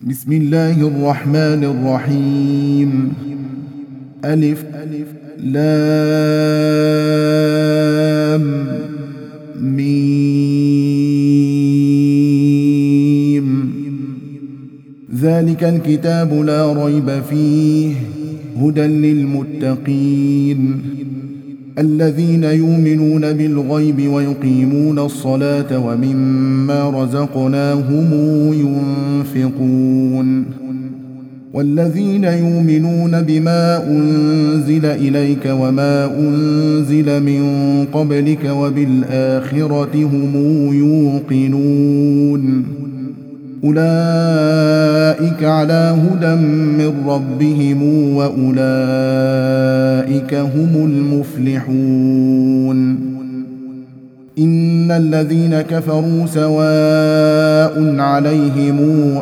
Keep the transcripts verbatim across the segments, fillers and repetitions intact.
بسم الله الرحمن الرحيم. ألف لام ميم. ذلك الكتاب لا ريب فيه هدى للمتقين الذين يؤمنون بالغيب ويقيمون الصلاة ومما رزقناهم ينفقون والذين يؤمنون بما أنزل إليك وما أنزل من قبلك وبالآخرة هم يوقنون أولئك على هدى من ربهم وأولئك هم المفلحون. إن الذين كفروا سواء عليهم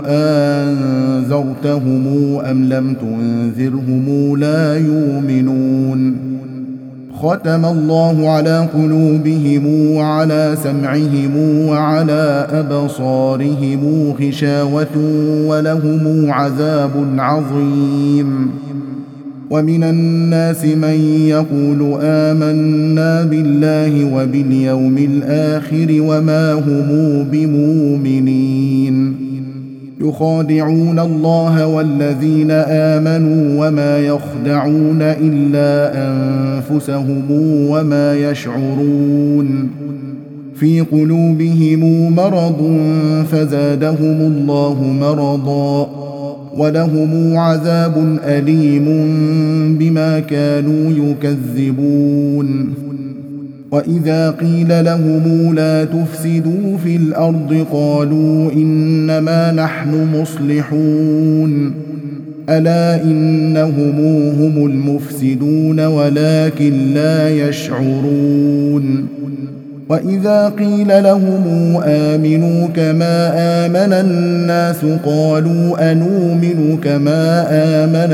أنذرتهم أم لم تنذرهم لا يؤمنون. ختم الله على قلوبهم وعلى سمعهم وعلى أبصارهم غشاوة ولهم عذاب عظيم. ومن الناس من يقول آمنا بالله وباليوم الآخر وما هم بمؤمنين يخادعون الله والذين آمنوا وما يخدعون إلا أنفسهم وما يشعرون. في قلوبهم مرض فزادهم الله مرضا ولهم عذاب أليم بما كانوا يكذبون. وإذا قيل لهم لا تفسدوا في الأرض قالوا إنما نحن مصلحون ألا إنهم هم المفسدون ولكن لا يشعرون. وإذا قيل لهم آمنوا كما آمن الناس قالوا أنؤمن كما آمن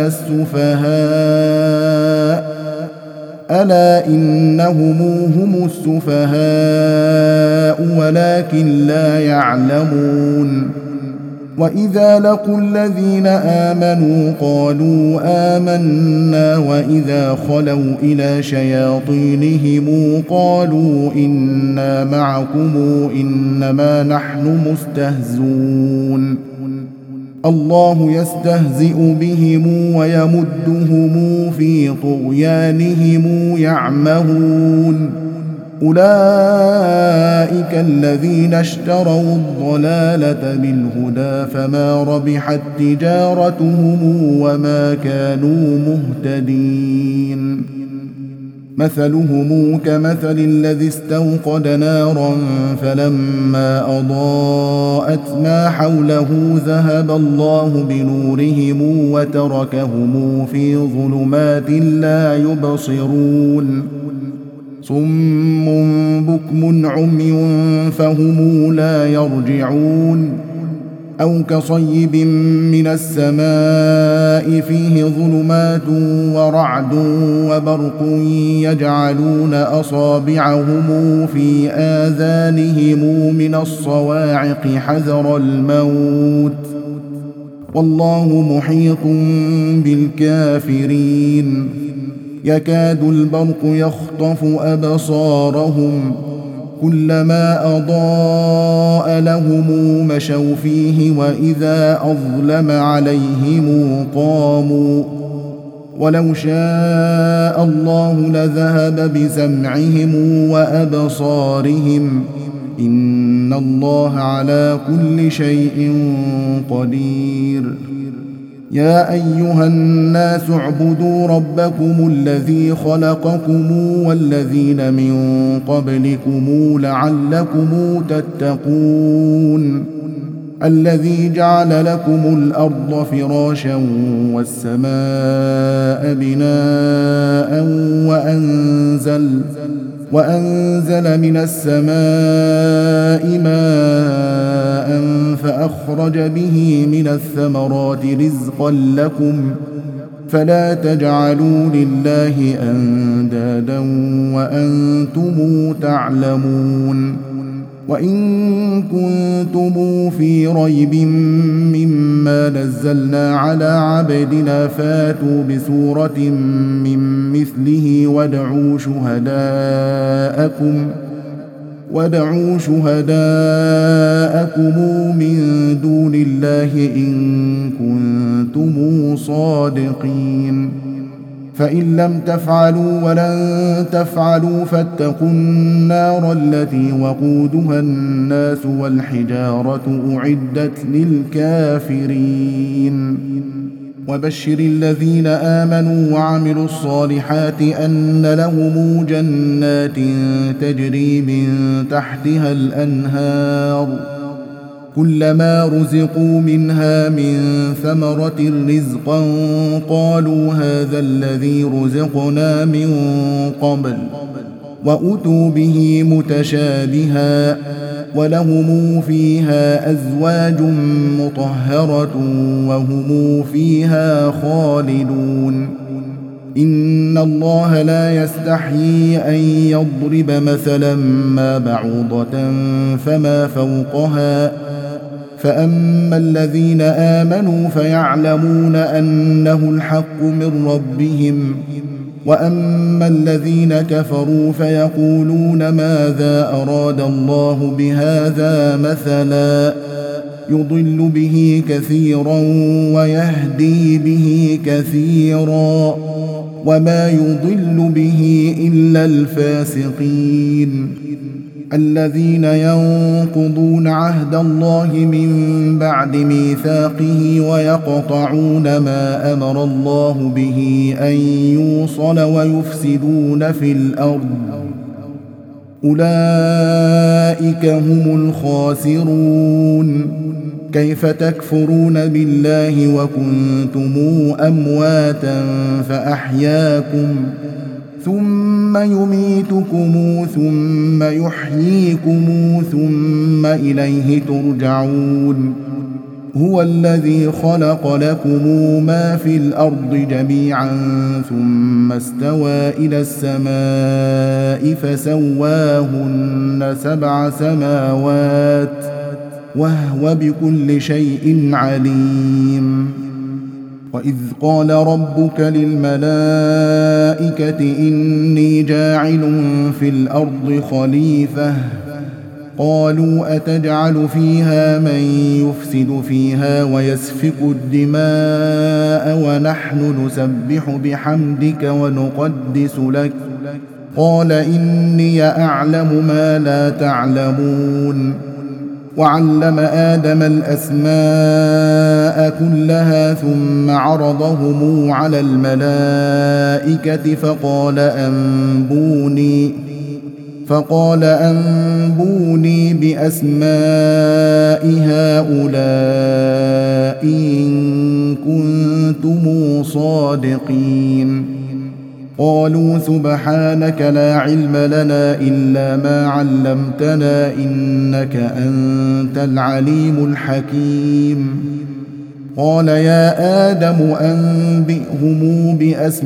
السفهاء ألا إنهم هم السفهاء ولكن لا يعلمون. وإذا لقوا الذين آمنوا قالوا آمنا وإذا خلوا إلى شياطينهم قالوا إنا معكم إنما نحن مستهزون. الله يستهزئ بهم ويمدهم في طغيانهم يعمهون. أولئك الذين اشتروا الضلالة بالهدى فما ربحت تجارتهم وما كانوا مهتدين. مثلهم كمثل الذي استوقد نارا فلما أضاءت ما حوله ذهب الله بنورهم وتركهم في ظلمات لا يبصرون. صم بكم عمي فهم لا يرجعون. أو كصيب من السماء فيه ظلمات ورعد وبرق يجعلون أصابعهم في آذانهم من الصواعق حذر الموت والله محيط بالكافرين. يكاد البرق يخطف أبصارهم كلما أضاء لهم مشوا فيه وإذا أظلم عليهم قاموا. ولو شاء الله لذهب بسمعهم وأبصارهم إن الله على كل شيء قدير. يا أيها الناس اعبدوا ربكم الذي خلقكم والذين من قبلكم لعلكم تتقون. الذي جعل لكم الأرض فراشا والسماء بناء وأنزل وأنزل من السماء ماء فأخرج به من الثمرات رزقا لكم فلا تجعلوا لله أندادا وأنتم تعلمون. وإن كنتم في ريب مما نزلنا على عبدنا فاتوا بسورة من مثله وادعوا شهداءكم وادعوا شهداءكم من دون الله إن كنتم صادقين فإن لم تفعلوا ولن تفعلوا فاتقوا النار التي وقودها الناس والحجارة أعدت للكافرين وبشر الذين آمنوا وعملوا الصالحات أن لهم جنات تجري من تحتها الأنهار كلما رزقوا منها من ثمرة رزقا قالوا هذا الذي رزقنا من قبل وأتوا به متشابها ولهم فيها أزواج مطهرة وهم فيها خالدون إن الله لا يستحيي أن يضرب مثلا ما بعوضة فما فوقها فأما الذين آمنوا فيعلمون أنه الحق من ربهم وأما الذين كفروا فيقولون ماذا أراد الله بهذا مثلا يضل به كثيرا ويهدي به كثيرا وما يضل به إلا الفاسقين الذين ينقضون عهد الله من بعد ميثاقه ويقطعون ما أمر الله به أن يوصل ويفسدون في الأرض أولئك هم الخاسرون كيف تكفرون بالله وكنتم أمواتا فأحياكم ثم يميتكم ثم يحييكم ثم إليه ترجعون هو الذي خلق لكم ما في الأرض جميعا ثم استوى إلى السماء فسواهن سبع سماوات وهو بكل شيء عليم وإذ قال ربك للملائكة إني جاعل في الأرض خليفة قالوا أتجعل فيها من يفسد فيها ويسفك الدماء ونحن نسبح بحمدك ونقدس لك قال إني أعلم ما لا تعلمون وعلم آدم الأسماء كلها ثم عرضهم على الملائكة فقال أنبوني فقال أنبوني بأسماء هؤلاء إن كنتم صادقين قالوا سبحانك لا علم لنا إلا ما علمتنا إنك أنت العليم الحكيم قال يا آدم أنبئهم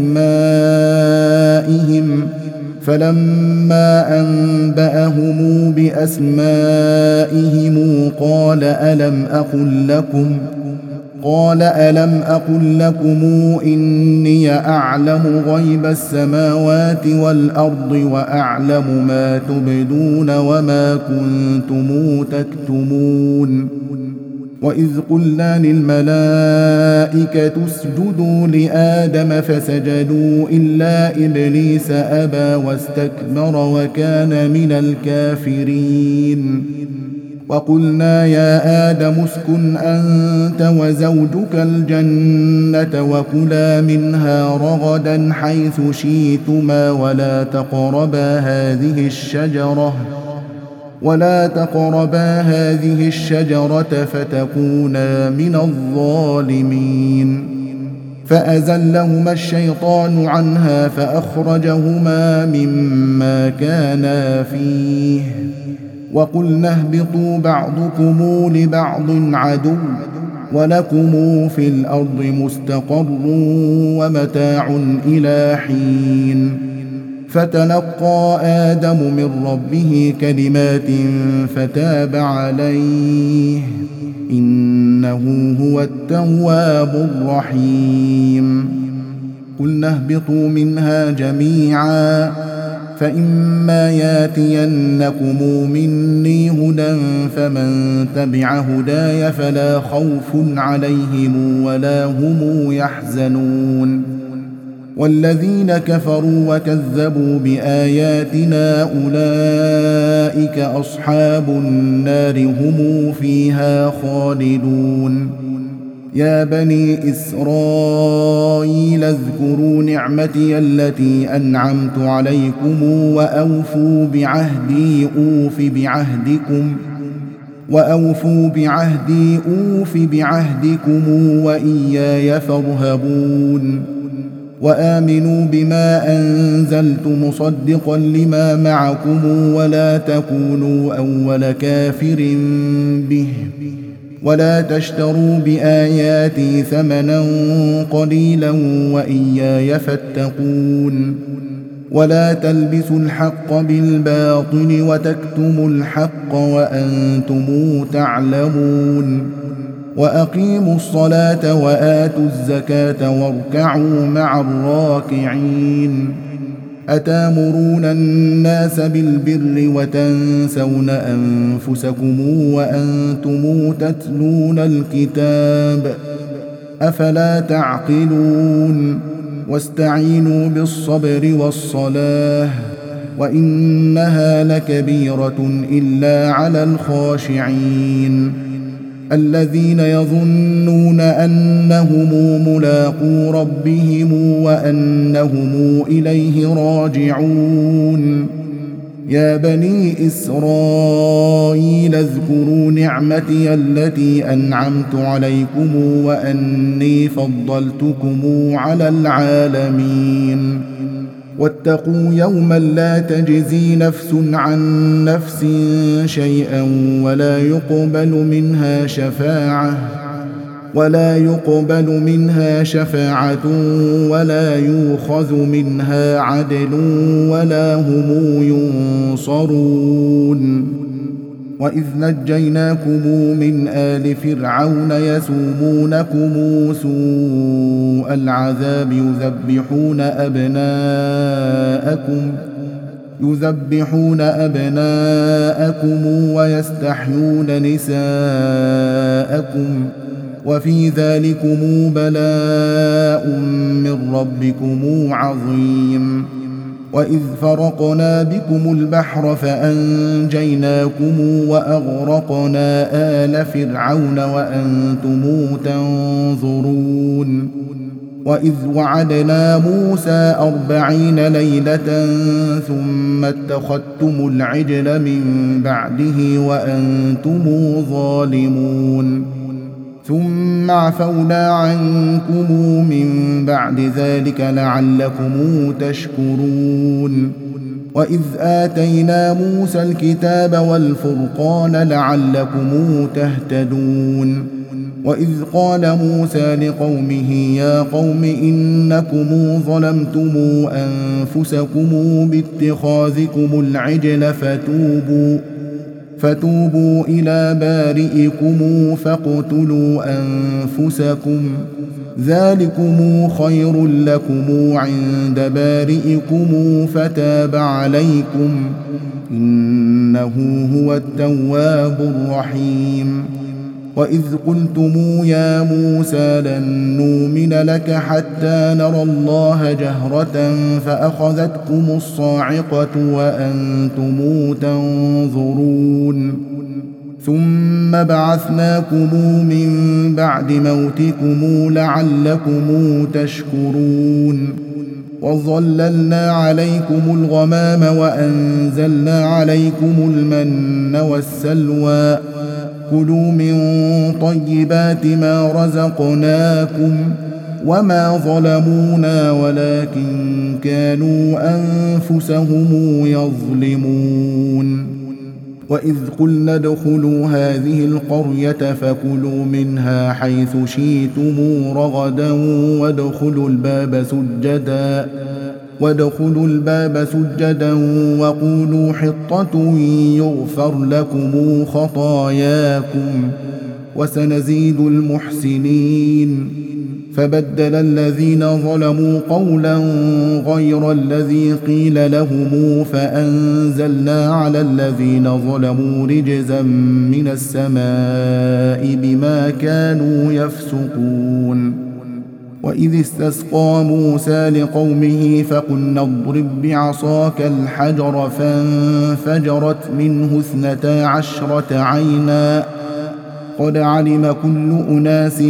بأسمائهم فلما أنبأهم بأسمائهم قال ألم أقل لكم قال ألم أقل لكم إني أعلم غيب السماوات والأرض وأعلم ما تبدون وما كنتم تكتمون وإذ قلنا للملائكة اسجدوا لآدم فسجدوا إلا إبليس أبى واستكبر وكان من الكافرين وقلنا يا آدم اسكن أنت وزوجك الجنة وكلا منها رغدا حيث شئتما ولا تقربا هذه الشجرة ولا تقربا هذه الشجرة فتكونا من الظالمين فأزلهما الشيطان عنها فأخرجهما مما كانا فيه وقلنا اهبطوا بعضكم لبعض عدو ولكم في الأرض مستقر ومتاع إلى حين فتلقى آدم من ربه كلمات فتاب عليه إنه هو التواب الرحيم. قلنا اهبطوا منها جميعا فإما ياتينكم مني هدى فمن تبع هداي فلا خوف عليهم ولا هم يحزنون. والذين كفروا وكذبوا بآياتنا أولئك أصحاب النار هم فيها خالدون. يا بني إسرائيل اذكروا نعمتي التي أنعمت عليكم وأوفوا بعهدي أوف بعهدكم وأوفوا بعهدي أوف بعهدكم وإياي فارهبون. وآمنوا بما أنزلت مصدقا لما معكم ولا تكونوا أول كافر به ولا تشتروا بآياتي ثمنا قليلا وإياي فاتقون. ولا تلبسوا الحق بالباطل وتكتموا الحق وأنتم تعلمون. وأقيموا الصلاة وآتوا الزكاة واركعوا مع الراكعين. أتامرون الناس بالبر وتنسون أنفسكم وأنتم تتلون الكتاب أفلا تعقلون. واستعينوا بالصبر والصلاة وإنها لكبيرة إلا على الخاشعين الذين يظنون أنهم ملاقو ربهم وأنهم إليه راجعون. يا بني إسرائيل اذكروا نعمتي التي أنعمت عليكم وأني فضلتكم على العالمين. واتقوا يوما لا تجزي نفس عن نفس شيئا ولا يقبل منها شفاعة ولا يقبل منها شفاعة ولا يؤخذ منها عدل ولا هم ينصرون. وإذ نجيناكم من آل فرعون يسومونكم سوء العذاب يذبحون أبناءكم يذبحون أبناءكم ويستحيون نساءكم وفي ذلكم بلاء من ربكم عظيم. وإذ فرقنا بكم البحر فأنجيناكم وأغرقنا آل فرعون وأنتم تنظرون. وإذ وعدنا موسى أربعين ليلة ثم اتخذتم العجل من بعده وأنتم ظالمون ثم عفونا عنكم من بعد ذلك لعلكم تشكرون. وإذ آتينا موسى الكتاب والفرقان لعلكم تهتدون. وإذ قال موسى لقومه يا قوم إنكم ظلمتم أنفسكم باتخاذكم العجل فتوبوا فتوبوا إلى بارئكم فاقتلوا أنفسكم ذلكم خير لكم عند بارئكم فتاب عليكم إنه هو التواب الرحيم. وإذ قلتم يا موسى لن نؤمن لك حتى نرى الله جهرة فأخذتكم الصاعقة وأنتم تنظرون ثم بعثناكم من بعد موتكم لعلكم تشكرون. وظللنا عليكم الغمام وأنزلنا عليكم المن والسلوى كلوا من طيبات ما رزقناكم وما ظلمونا ولكن كانوا أنفسهم يظلمون. وإذ قلنا ادخلوا هذه القرية فكلوا منها حيث شئتم رغدا وادخلوا الباب سجدا وادخلوا الباب سجدا وقولوا حطة يغفر لكم خطاياكم وسنزيد المحسنين. فبدل الذين ظلموا قولا غير الذي قيل لهم فأنزلنا على الذين ظلموا رجزا من السماء بما كانوا يفسقون. وإذ استسقى موسى لقومه فقلنا اضرب بعصاك الحجر فانفجرت منه اثنتا عشرة عينا قد علم كل أناس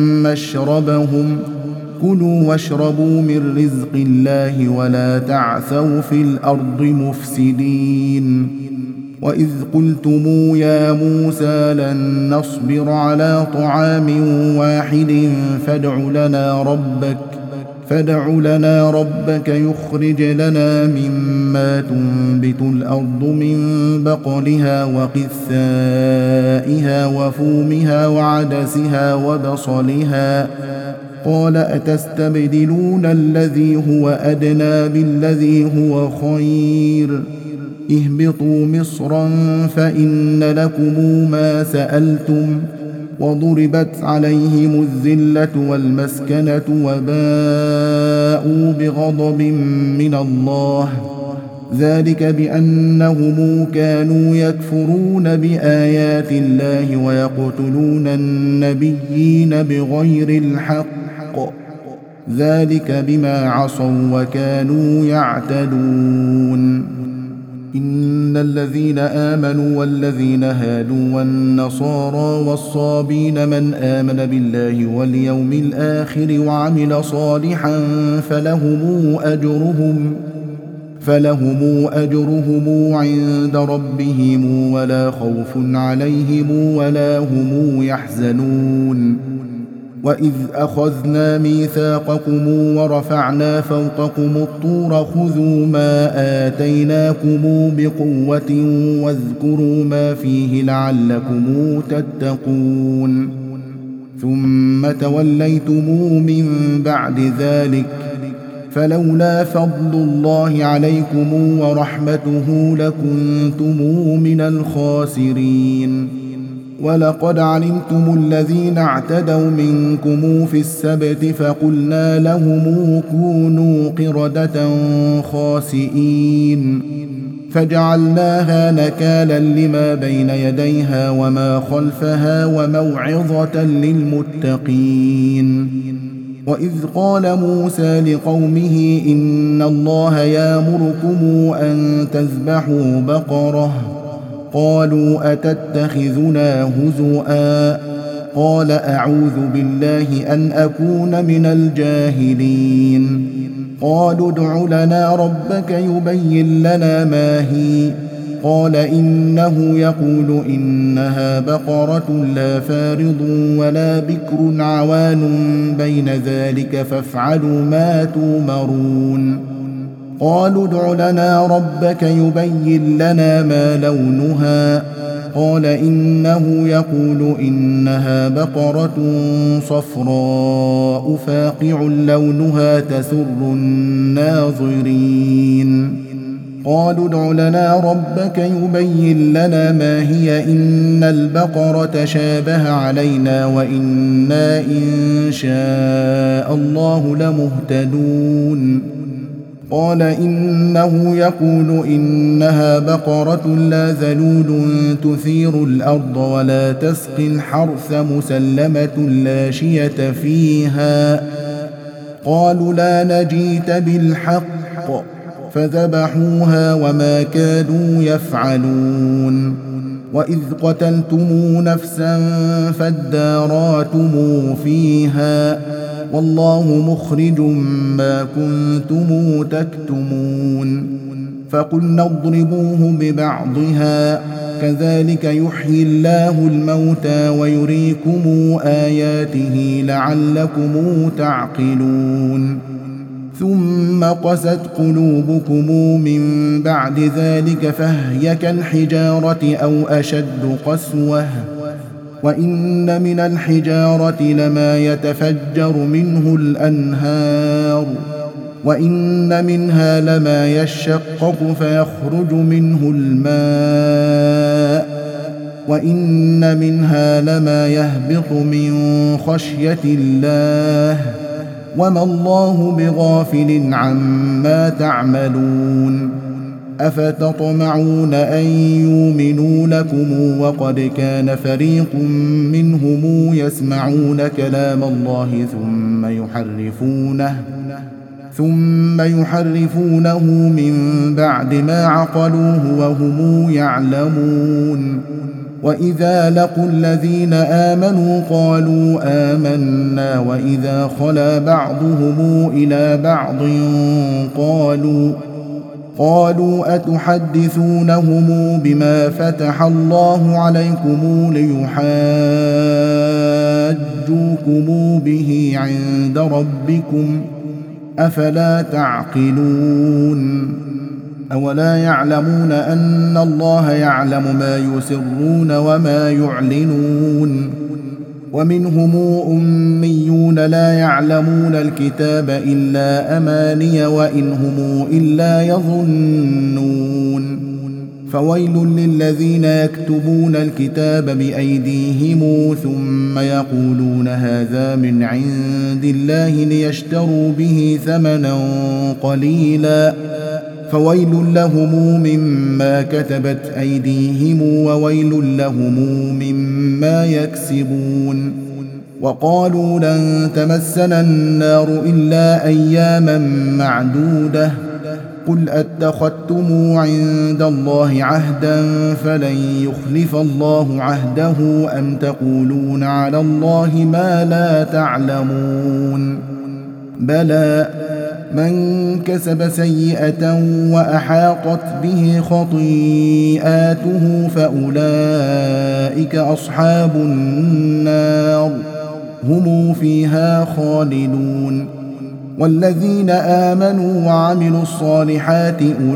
مشربهم كلوا واشربوا من رزق الله ولا تعثوا في الأرض مفسدين. وإذ قلتم يا موسى لن نصبر على طعام واحد فادع لنا ربك فادع لنا ربك يخرج لنا مما تنبت الأرض من بقلها وقثائها وفومها وعدسها وبصلها قال أتستبدلون الذي هو أدنى بالذي هو خير اهبطوا مصرا فإن لكم ما سألتم وضربت عليهم الذلة والمسكنة وباءوا بغضب من الله ذلك بأنهم كانوا يكفرون بآيات الله ويقتلون النبيين بغير الحق ذلك بما عصوا وكانوا يعتدون. إن الذين آمنوا والذين هادوا والنصارى والصابين من آمن بالله واليوم الآخر وعمل صالحا فلهم أجرهم فلهم أجرهم عند ربهم ولا خوف عليهم ولا هم يحزنون. وإذ أخذنا ميثاقكم ورفعنا فوقكم الطور خذوا ما آتيناكم بقوة واذكروا ما فيه لعلكم تتقون. ثم توليتم من بعد ذلك فلولا فضل الله عليكم ورحمته لكنتم من الخاسرين. ولقد علمتم الذين اعتدوا منكم في السبت فقلنا لهم كونوا قردة خاسئين فجعلناها نكالا لما بين يديها وما خلفها وموعظة للمتقين. وإذ قال موسى لقومه إن الله يأمركم أن تذبحوا بقرة قالوا أتتخذنا هزؤا قال أعوذ بالله أن أكون من الجاهلين. قالوا ادع لنا ربك يبين لنا ما هي قال إنه يقول إنها بقرة لا فارض ولا بكر عوان بين ذلك فافعلوا ما تؤمرون. قالوا ادع لنا ربك يبين لنا ما لونها قال إنه يقول إنها بقرة صفراء فاقع لونها تسر الناظرين. قالوا ادع لنا ربك يبين لنا ما هي إن البقرة شابه علينا وإنا إن شاء الله لمهتدون. قال إنه يقول إنها بقرة لا ذلول تثير الأرض ولا تسقي الحرث مسلمة لا شية فيها. قالوا لا نجيت بالحق فذبحوها وما كادوا يفعلون. وإذ قتلتم نفسا فادارأتم فيها والله مخرج ما كنتم تكتمون. فقلنا اضربوه ببعضها كذلك يحيي الله الموتى ويريكم آياته لعلكم تعقلون. ثم قست قلوبكم من بعد ذلك فهي كالحجارة أو أشد قسوة وإن من الحجارة لما يتفجر منه الأنهار وإن منها لما يشقق فيخرج منه الماء وإن منها لما يهبط من خشية الله وما الله بغافل عما تعملون أفتطمعون أن يؤمنوا لكم وقد كان فريق منهم يسمعون كلام الله ثم يحرفونه ثم يحرفونه من بعد ما عقلوه وهم يعلمون وإذا لقوا الذين آمنوا قالوا آمنا وإذا خلا بعضهم إلى بعض قالوا قالوا أتحدثونهم بما فتح الله عليكم ليحاجوكم به عند ربكم أفلا تعقلون أولا يعلمون أن الله يعلم ما يسرون وما يعلنون ومنهم أميون لا يعلمون الكتاب إلا أماني وإن هم إلا يظنون فويل للذين يكتبون الكتاب بأيديهم ثم يقولون هذا من عند الله ليشتروا به ثمنا قليلا فويل لهم مما كتبت أيديهم وويل لهم مما يكسبون وقالوا لن تمسنا النار إلا أياما معدودة قل أتخذتم عند الله عهدا فلن يخلف الله عهده أم تقولون على الله ما لا تعلمون بلى من كسب سيئة وأحاطت به خطيئاته فأولئك أصحاب النار هم فيها خالدون والذين آمنوا وعملوا الصالحات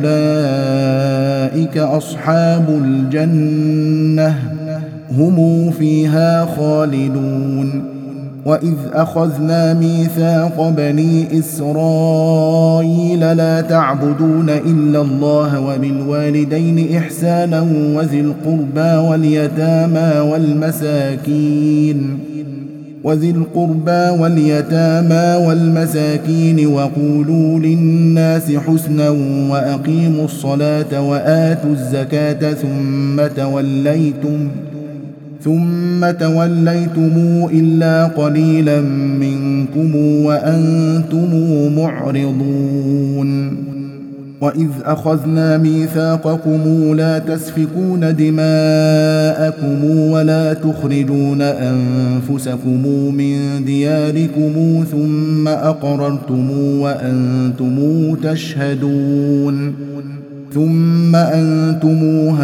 أولئك أصحاب الجنة هم فيها خالدون وإذ أخذنا ميثاق بني إسرائيل لا تعبدون إلا الله وبالوالدين إحسانا وذي القربى واليتامى والمساكين وذي القربى واليتامى والمساكين وقولوا للناس حسنا وأقيموا الصلاة وآتوا الزكاة ثم توليتم ثم توليتم إلا قليلا منكم وأنتم معرضون وإذ أخذنا ميثاقكم لا تسفكون دماءكم ولا تخرجون أنفسكم من دياركم ثم أقررتم وأنتم تشهدون ثم أنتم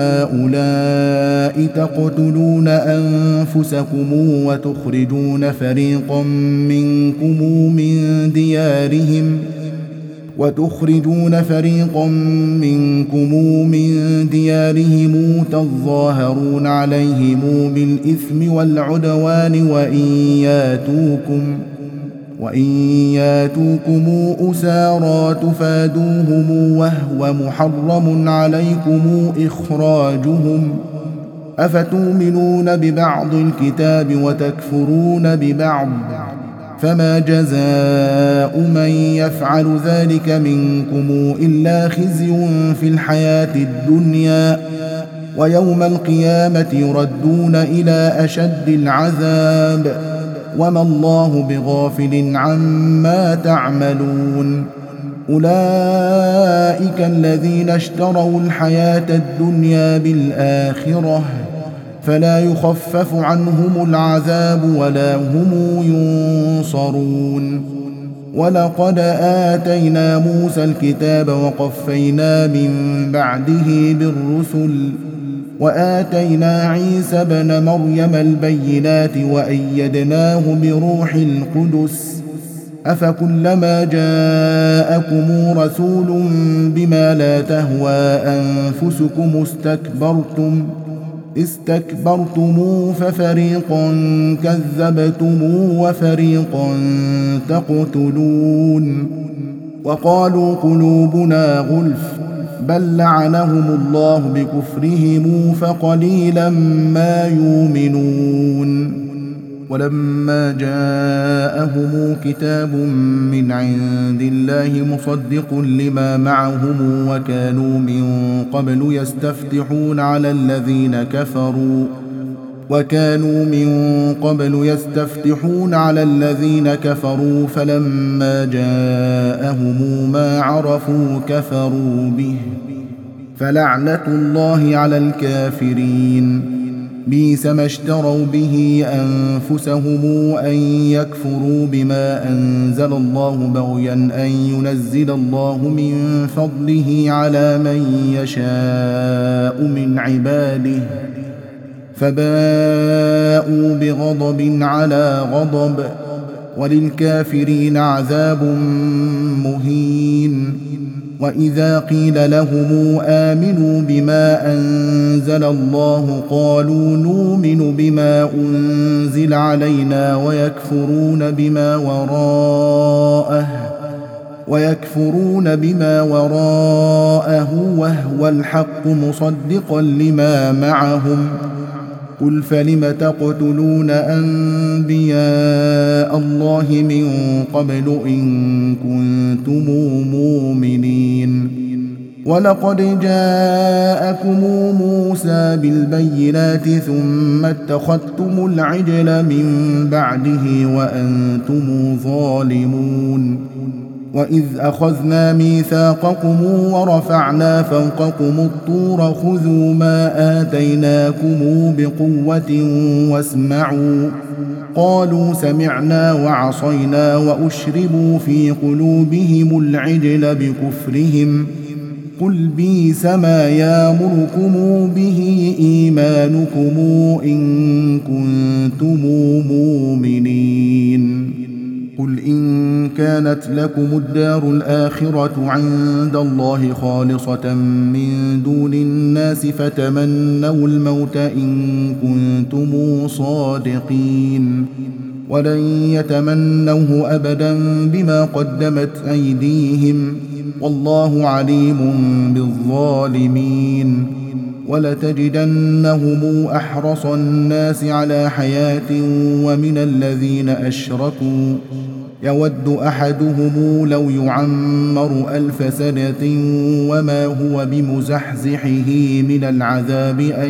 هؤلاء تقتلون أنفسكم وتخرجون فريقا منكم من ديارهم وتخرجون فريقا منكم من ديارهم تظاهرون عليهم بالإثم والعدوان وإن ياتوكم وإن ياتوكم أسارى تفادوهم وهو محرم عليكم إخراجهم أفتؤمنون ببعض الكتاب وتكفرون ببعض فما جزاء من يفعل ذلك منكم إلا خزي في الحياة الدنيا ويوم القيامة يردون إلى أشد العذاب وما الله بغافل عما تعملون أولئك الذين اشتروا الحياة الدنيا بالآخرة فلا يخفف عنهم العذاب ولا هم ينصرون ولقد آتينا موسى الكتاب وقفينا من بعده بالرسل وآتينا عيسى بن مريم البينات وأيدناه بروح القدس أفكلما جاءكم رسول بما لا تهوى أنفسكم استكبرتم استكبرتم ففريقا كذبتم وفريقا تقتلون وقالوا قلوبنا غلف بل لعنهم الله بكفرهم فقليلا ما يؤمنون ولما جاءهم كتاب من عند الله مصدق لما معهم وكانوا من قبل يستفتحون على الذين كفروا وكانوا من قبل يستفتحون على الذين كفروا فلما جاءهم ما عرفوا كفروا به فلعنة الله على الكافرين بئس ما اشتروا به أنفسهم أن يكفروا بما أنزل الله بغيا أن ينزل الله من فضله على من يشاء من عباده فباءوا بغضب على غضب وللكافرين عذاب مهين وإذا قيل لهم آمنوا بما أنزل الله قالوا نؤمن بما أنزل علينا ويكفرون بما وراءه ويكفرون بما وراءه وهو الحق مصدقا لما معهم قل فلم تقتلون أنبياء الله من قبل إن كنتم مؤمنين ولقد جاءكم موسى بالبينات ثم اتخذتم العجل من بعده وأنتم ظالمون وإذ أخذنا ميثاقكم ورفعنا فوقكم الطور خذوا ما آتيناكم بقوة واسمعوا قالوا سمعنا وعصينا وأشربوا في قلوبهم العجل بكفرهم قل بئس ما يامركم به إيمانكم إن كنتم مؤمنين قل إن كانت لكم الدار الآخرة عند الله خالصة من دون الناس فتمنوا الموت إن كنتم صادقين ولن يتمنوه أبدا بما قدمت أيديهم والله عليم بالظالمين ولتجدنهم أحرص الناس على حياة ومن الذين أشركوا يود أحدهم لو يعمر ألف سنة وما هو بمزحزحه من العذاب أن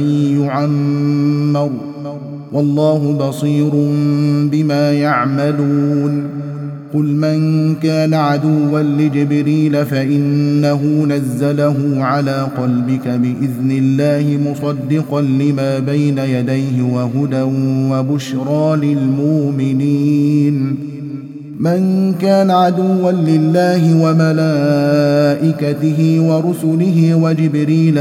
يعمر والله بصير بما يعملون قل من كان عدوا لجبريل فإنه نزله على قلبك بإذن الله مصدقا لما بين يديه وهدى وبشرى للمؤمنين من كان عدوا لله وملائكته ورسله وجبريل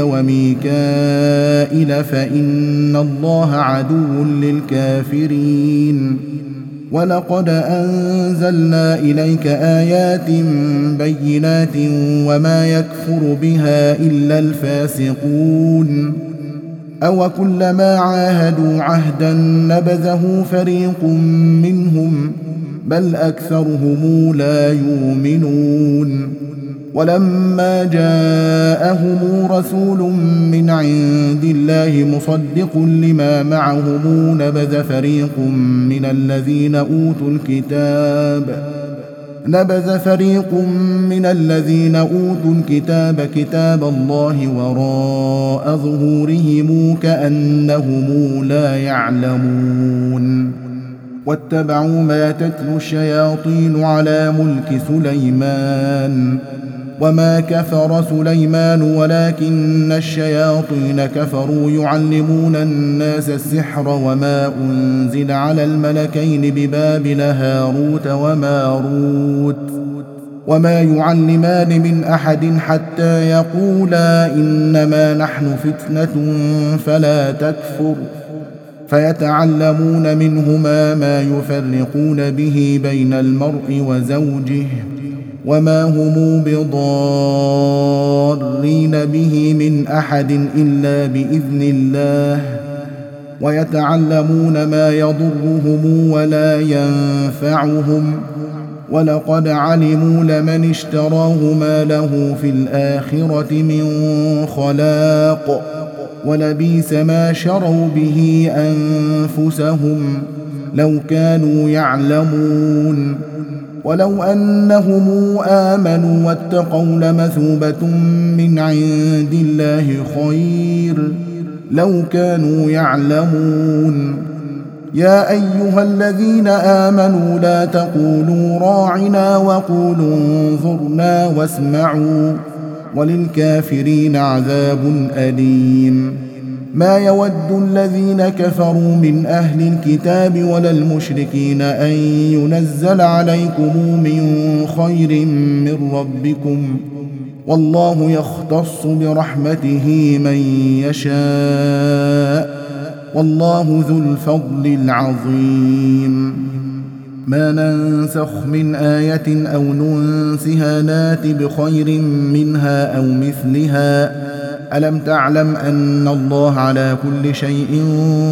وميكائيل فإن الله عدو للكافرين ولقد أنزلنا إليك آيات بينات وما يكفر بها إلا الفاسقون أو كلما عاهدوا عهدا نبذه فريق منهم بل أكثرهم لا يؤمنون ولما جاءهم رسول من عند الله مصدق لما معهم نبذ فريق من الذين أوتوا الكتاب نبذ فريق من الذين أوتوا الكتاب كتاب الله وراء ظهورهم كأنهم لا يعلمون واتبعوا ما تتلو الشياطين على ملك سليمان وما كفر سليمان ولكن الشياطين كفروا يعلمون الناس السحر وما أنزل على الملكين ببابل هاروت وماروت وما يعلمان من أحد حتى يقولا إنما نحن فتنة فلا تكفر فيتعلمون منهما ما يفرقون به بين المرء وزوجه وما هم بضارين به من أحد إلا بإذن الله ويتعلمون ما يضرهم ولا ينفعهم ولقد علموا لمن اشتراه ما له في الآخرة من خلاق ولبئس ما شروا به أنفسهم لو كانوا يعلمون ولو أنهم آمنوا واتقوا لمثوبة من عند الله خير لو كانوا يعلمون يا أيها الذين آمنوا لا تقولوا راعنا وقولوا انظرنا واسمعوا وللكافرين عذاب أليم ما يود الذين كفروا من أهل الكتاب ولا المشركين أن ينزل عليكم من خير من ربكم والله يختص برحمته من يشاء والله ذو الفضل العظيم ما ننسخ من آية أو ننسها نات بخير منها أو مثلها ألم تعلم أن الله على كل شيء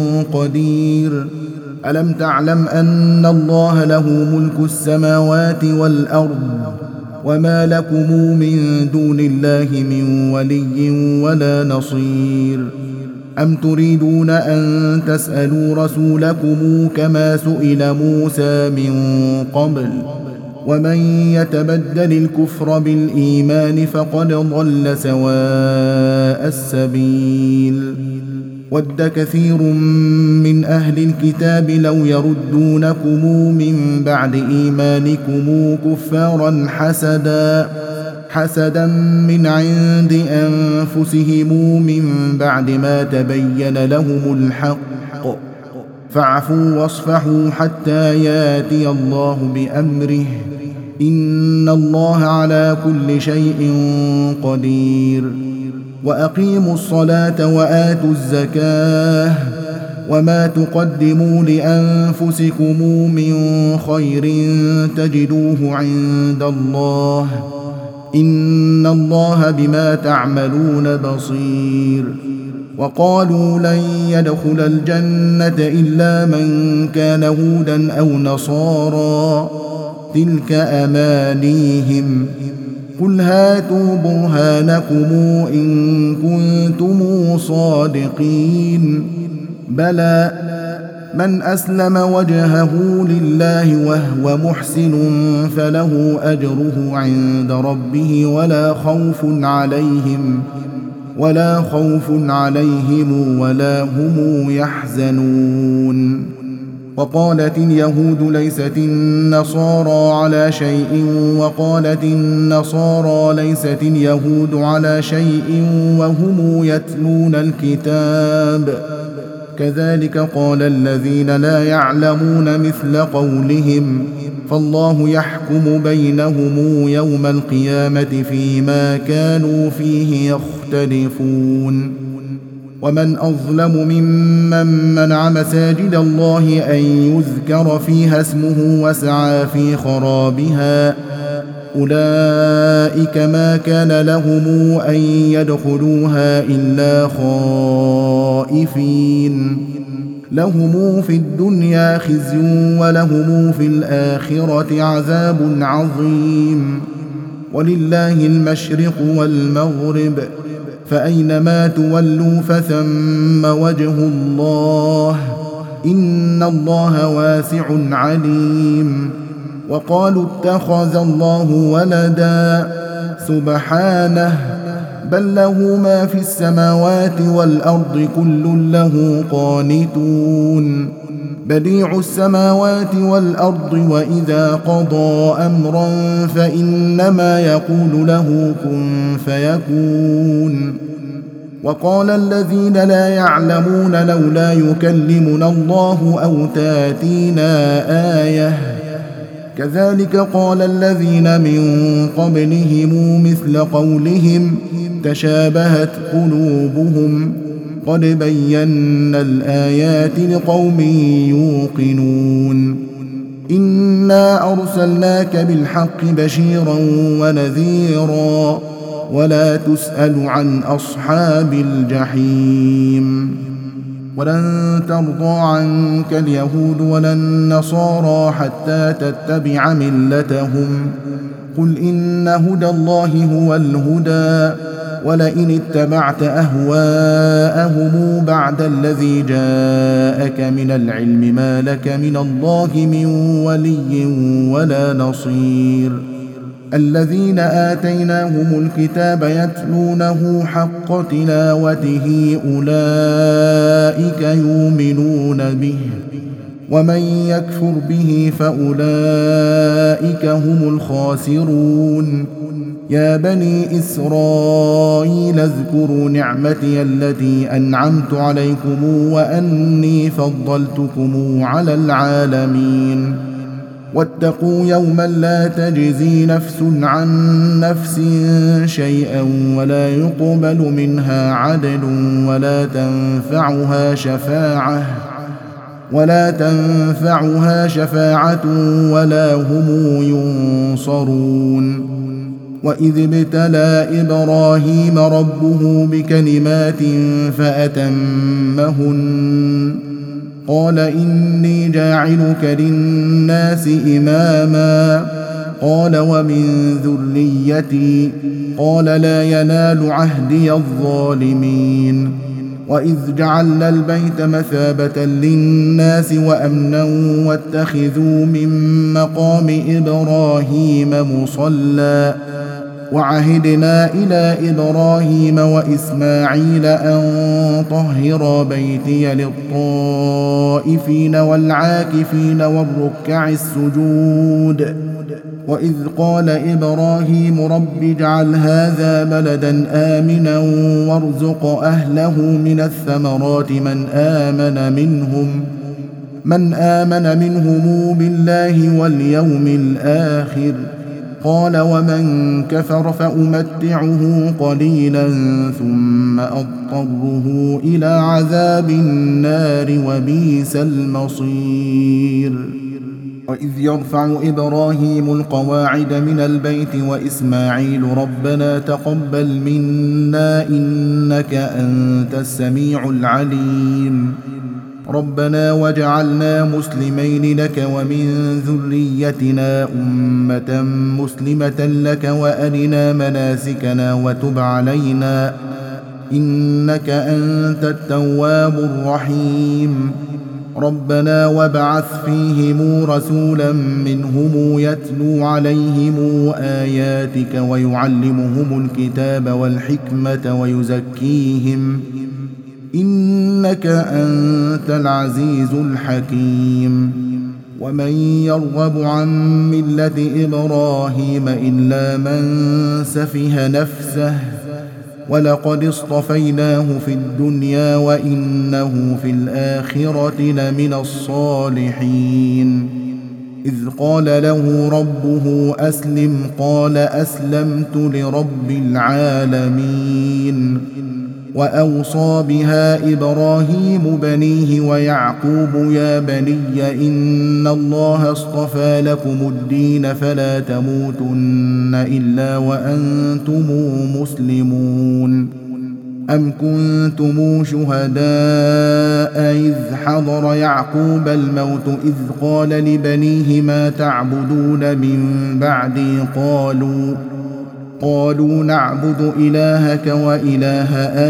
قدير ألم تعلم أن الله له ملك السماوات والأرض وما لكم من دون الله من ولي ولا نصير أم تريدون أن تسألوا رسولكم كما سئل موسى من قبل ومن يتبدل الكفر بالإيمان فقد ضل سواء السبيل ود كثير من أهل الكتاب لو يردونكم من بعد إيمانكم كفارا حسدا حسدا من عند أنفسهم من بعد ما تبين لهم الحق فاعفوا واصفحوا حتى ياتي الله بأمره إن الله على كل شيء قدير وأقيموا الصلاة وآتوا الزكاة وما تقدموا لأنفسكم من خير تجدوه عند الله إن الله بما تعملون بصير وقالوا لن يدخل الجنة إلا من كان هودا أو نصارى تلك أمانيهم قل هاتوا برهانكم إن كنتم صادقين بلى من أسلم وجهه لله وهو محسن فله أجره عند ربه ولا خوف عليهم ولا خوف عليهم ولا هم يحزنون وقالت اليهود ليست النصارى على شيء وقالت النصارى ليست اليهود على شيء وهم يتلون الكتاب كذلك قال الذين لا يعلمون مثل قولهم فالله يحكم بينهم يوم القيامة فيما كانوا فيه يختلفون ومن أظلم ممن منع مساجد الله أن يذكر فيها اسمه وسعى في خرابها أولئك ما كان لهم أن يدخلوها إلا خائفين لهم في الدنيا خزي ولهم في الآخرة عذاب عظيم ولله المشرق والمغرب فأينما تولوا فثم وجه الله إن الله واسع عليم وقالوا اتخذ الله ولدا سبحانه بل له ما في السماوات والأرض كل له قانتون بديع السماوات والأرض وإذا قضى أمرا فإنما يقول له كن فيكون وقال الذين لا يعلمون لولا يكلمنا الله أو تاتينا آية كذلك قال الذين من قبلهم مثل قولهم تشابهت قلوبهم قد بينا الآيات لقوم يوقنون إنا أرسلناك بالحق بشيرا ونذيرا ولا تسأل عن أصحاب الجحيم ولن ترضى عنك اليهود ولا النصارى حتى تتبع ملتهم قل إن هدى الله هو الهدى ولئن اتبعت أهواءهم بعد الذي جاءك من العلم ما لك من الله من ولي ولا نصير الذين آتيناهم الكتاب يتلونه حق تلاوته أولئك يؤمنون به ومن يكفر به فأولئك هم الخاسرون يا بني إسرائيل اذكروا نعمتي التي أنعمت عليكم وأني فضلتكم على العالمين واتقوا يوما لا تجزي نفس عن نفس شيئا ولا يقبل منها عدل ولا تنفعها شفاعة ولا تنفعها شفاعة ولا هم ينصرون وإذ ابتلى إبراهيم ربه بكلمات فأتمهن قال إني جاعلك للناس إماما قال ومن ذريتي قال لا ينال عهدي الظالمين وإذ جعلنا البيت مثابة للناس وأمنا واتخذوا من مقام إبراهيم مصلى وعهدنا إلى إبراهيم وإسماعيل أن طهر بيتي للطائفين والعاكفين والركع السجود وإذ قال إبراهيم رب اجعل هذا بلدا آمنا وارزق أهله من الثمرات من آمن منهم من آمن منهم بالله واليوم الآخر قال ومن كفر فأمتعه قليلا ثم أضطره إلى عذاب النار وبئس المصير وإذ يرفع إبراهيم القواعد من البيت وإسماعيل ربنا تقبل منا إنك أنت السميع العليم ربنا وجعلنا مسلمين لك ومن ذريتنا أمة مسلمة لك وأرنا مناسكنا وتب علينا إنك أنت التواب الرحيم ربنا وابعث فيهم رسولا منهم يتلو عليهم آياتك ويعلمهم الكتاب والحكمة ويزكيهم إنك أنت العزيز الحكيم ومن يرغب عن ملة إبراهيم إلا من سفه نفسه ولقد اصطفيناه في الدنيا وإنه في الآخرة لمن الصالحين إذ قال له ربه أسلم قال أسلمت لرب العالمين وأوصى بها إبراهيم بنيه ويعقوب يا بني إن الله اصطفى لكم الدين فلا تموتن إلا وأنتم مسلمون أم كنتم شهداء إذ حضر يعقوب الموت إذ قال لبنيه ما تعبدون من بعدي قالوا قالوا نعبد إلهك وإله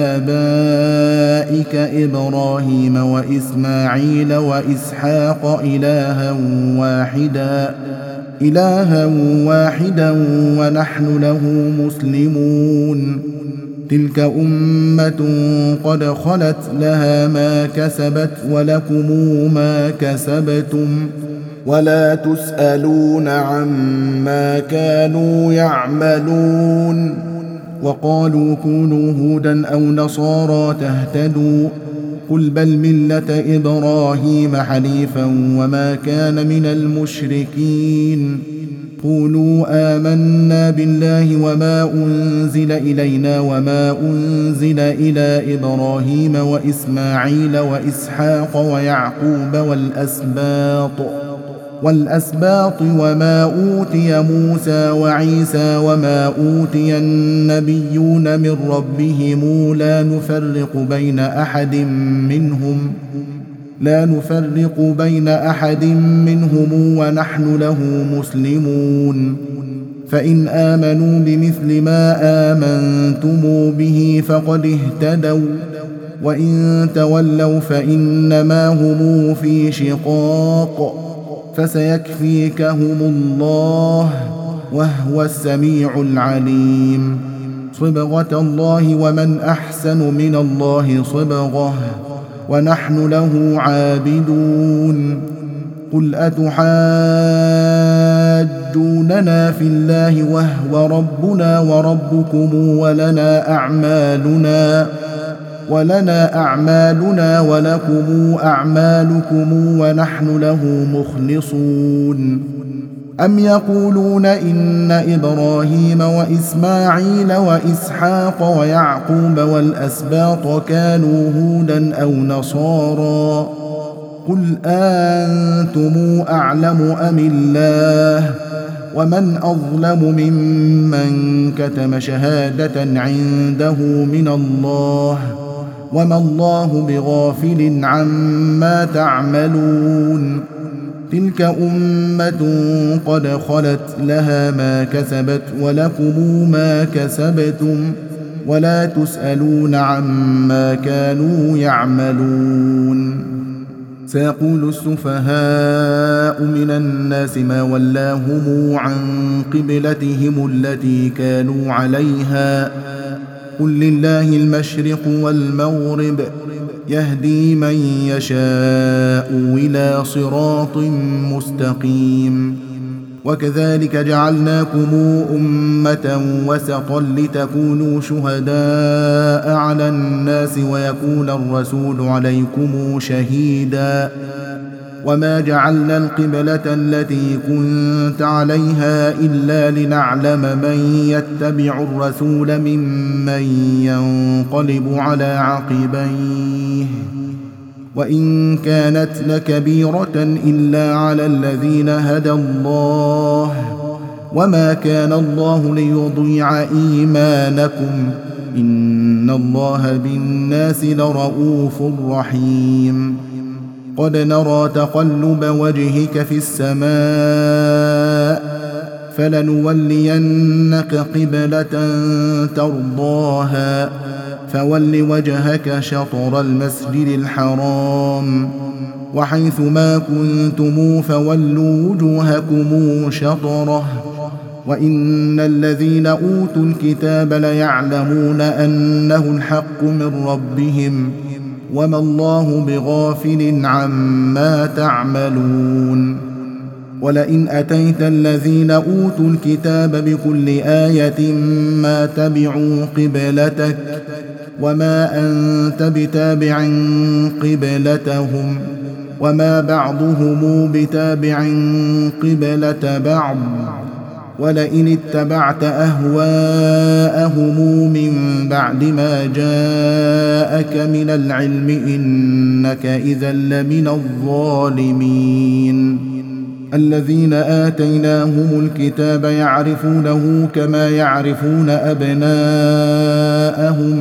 آبائك إبراهيم وإسماعيل وإسحاق إلها واحدا إلها واحدا ونحن له مسلمون تلك أمة قد خلت لها ما كسبت ولكم ما كسبتم ولا تسألون عما كانوا يعملون وقالوا كونوا هودا أو نصارى تهتدوا قل بل ملة إبراهيم حنيفا وما كان من المشركين قولوا آمنا بالله وما أنزل إلينا وما أنزل إلى إبراهيم وإسماعيل وإسحاق ويعقوب والأسباط والأسباط وما أوتي موسى وعيسى وما أوتي النبيون من ربهم لا نفرق بين أحد منهم لا نفرق بين أحد منهم ونحن له مسلمون فإن آمنوا بمثل ما آمنتم به فقد اهتدوا وإن تولوا فإنما هم في شقاق فسيكفيكهم الله وهو السميع العليم صبغة الله ومن أحسن من الله صبغة ونحن له عابدون قل أتحاجوننا في الله وهو ربنا وربكم ولنا أعمالنا ولنا أعمالنا ولكم أعمالكم ونحن له مخلصون أم يقولون إن إبراهيم وإسماعيل وإسحاق ويعقوب والأسباط كانوا هودا أو نصارى قل أنتم أعلم أم الله ومن أظلم ممن كتم شهادة عنده من الله وما الله بغافل عما تعملون تلك أمة قد خلت لها ما كسبت ولكم ما كسبتم ولا تسألون عما كانوا يعملون سيقول السفهاء من الناس ما ولاهم عن قبلتهم التي كانوا عليها قل لله المشرق والمغرب يهدي من يشاء إلى صراط مستقيم وكذلك جعلناكم أمة وسطا لتكونوا شهداء على الناس ويكون الرسول عليكم شهيدا وما جعلنا القبلة التي كنت عليها إلا لنعلم من يتبع الرسول ممن ينقلب على عقبيه وإن كانت لكبيرة إلا على الذين هدى الله وما كان الله ليضيع إيمانكم إن الله بالناس لرؤوف رحيم قد نرى تقلب وجهك في السماء فلنولينك قبلة ترضاها فول وجهك شطر المسجد الحرام وحيث ما كنتم فولوا وجوهكم شطره وإن الذين أوتوا الكتاب ليعلمون أنه الحق من ربهم وما الله بغافل عما تعملون ولئن أتيت الذين أوتوا الكتاب بكل آية ما تبعوا قبلتك وما أنت بتابع قبلتهم وما بعضهم بتابع قبلة بعض ولئن اتبعت أهواءهم من بعد ما جاءك من العلم إنك إذا لمن الظالمين الذين آتيناهم الكتاب يعرفونه كما يعرفون أبناءهم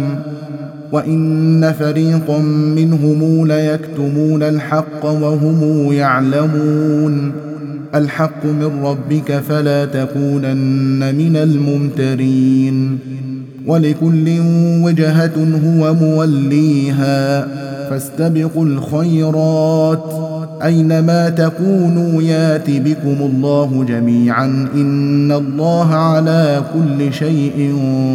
وإن فريقا منهم ليكتمون الحق وهم يعلمون الحق من ربك فلا تكونن من الممترين ولكل وجهة هو موليها فاستبقوا الخيرات أينما تكونوا يات بكم الله جميعا إن الله على كل شيء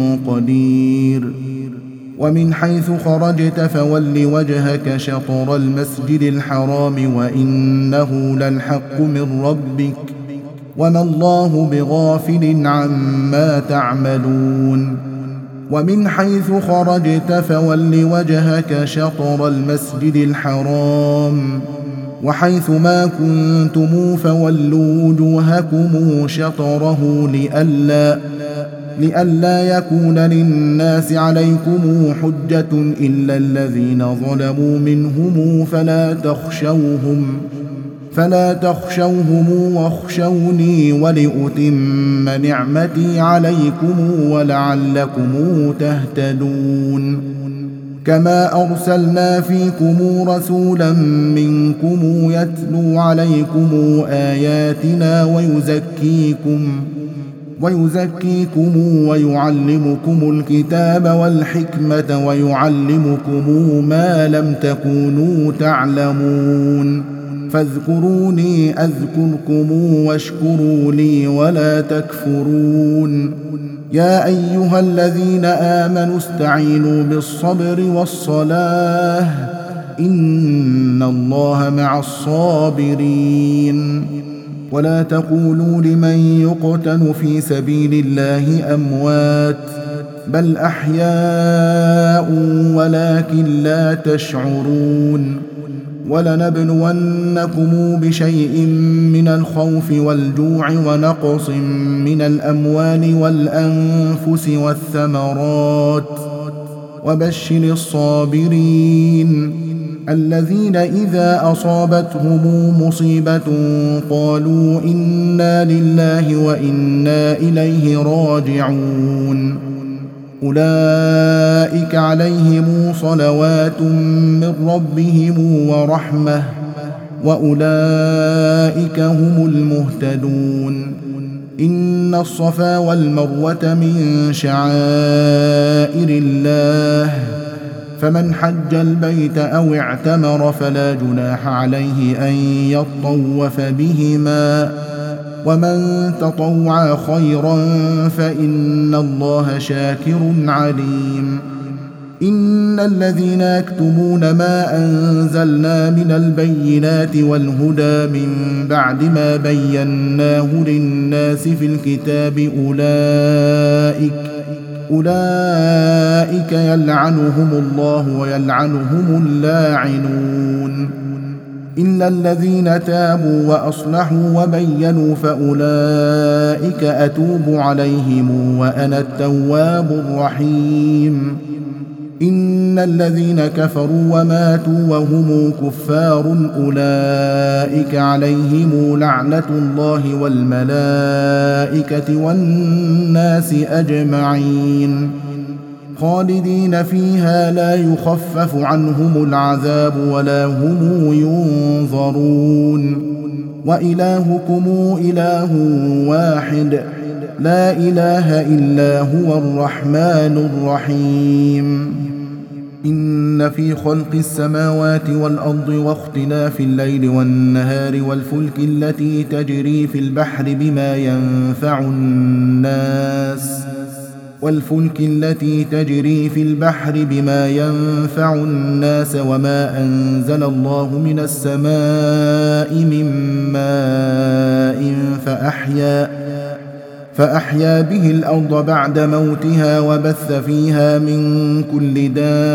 قدير ومن حيث خرجت فول وجهك شطر المسجد الحرام وإنه للحق من ربك وما الله بغافل عما تعملون ومن حيث خرجت فول وجهك شطر المسجد الحرام وحيث ما كنتم فولوا وجوهكم شطره لئلا لئلا يكون للناس عليكم حجة إلا الذين ظلموا منهم فلا تخشوهم فلا تخشوهم واخشوني ولأتم نعمتي عليكم ولعلكم تهتدون كما أرسلنا فيكم رسولا منكم يتلو عليكم آياتنا ويزكيكم ويزكيكم ويعلمكم الكتاب والحكمة ويعلمكم ما لم تكونوا تعلمون فاذكروني أذكركم واشكروا لي ولا تكفرون يا أيها الذين آمنوا استعينوا بالصبر والصلاة إن الله مع الصابرين ولا تقولوا لمن يقتل في سبيل الله أموات بل أحياء ولكن لا تشعرون ولنبلونكم بشيء من الخوف والجوع ونقص من الأموال والأنفس والثمرات وبشر الصابرين الذين إذا أصابتهم مصيبة قالوا إنا لله وإنا إليه راجعون أولئك عليهم صلوات من ربهم ورحمة وأولئك هم المهتدون إن الصفا والمروة من شعائر الله فمن حج البيت أو اعتمر فلا جناح عليه أن يطوف بهما ومن تطوع خيرا فإن الله شاكر عليم إن الذين يكتمون ما أنزلنا من البينات والهدى من بعد ما بيناه للناس في الكتاب أولئك أولئك يلعنهم الله ويلعنهم اللاعنون إلا الذين تابوا وأصلحوا وبينوا فأولئك أتوب عليهم وأنا التواب الرحيم إن الذين كفروا وماتوا وهم كفار أولئك عليهم لعنة الله والملائكة والناس أجمعين خالدين فيها لا يخفف عنهم العذاب ولا هم ينظرون وإلهكم إله واحد لا إله إلا هو الرحمن الرحيم إن في خلق السماوات والأرض واختلاف الليل والنهار والفلك التي تجري في البحر بما ينفع الناس والفلك التي تجري في البحر بما ينفع الناس وما أنزل الله من السماء من ماء فأحيا فأحيا به الأرض بعد موتها وبث فيها من كل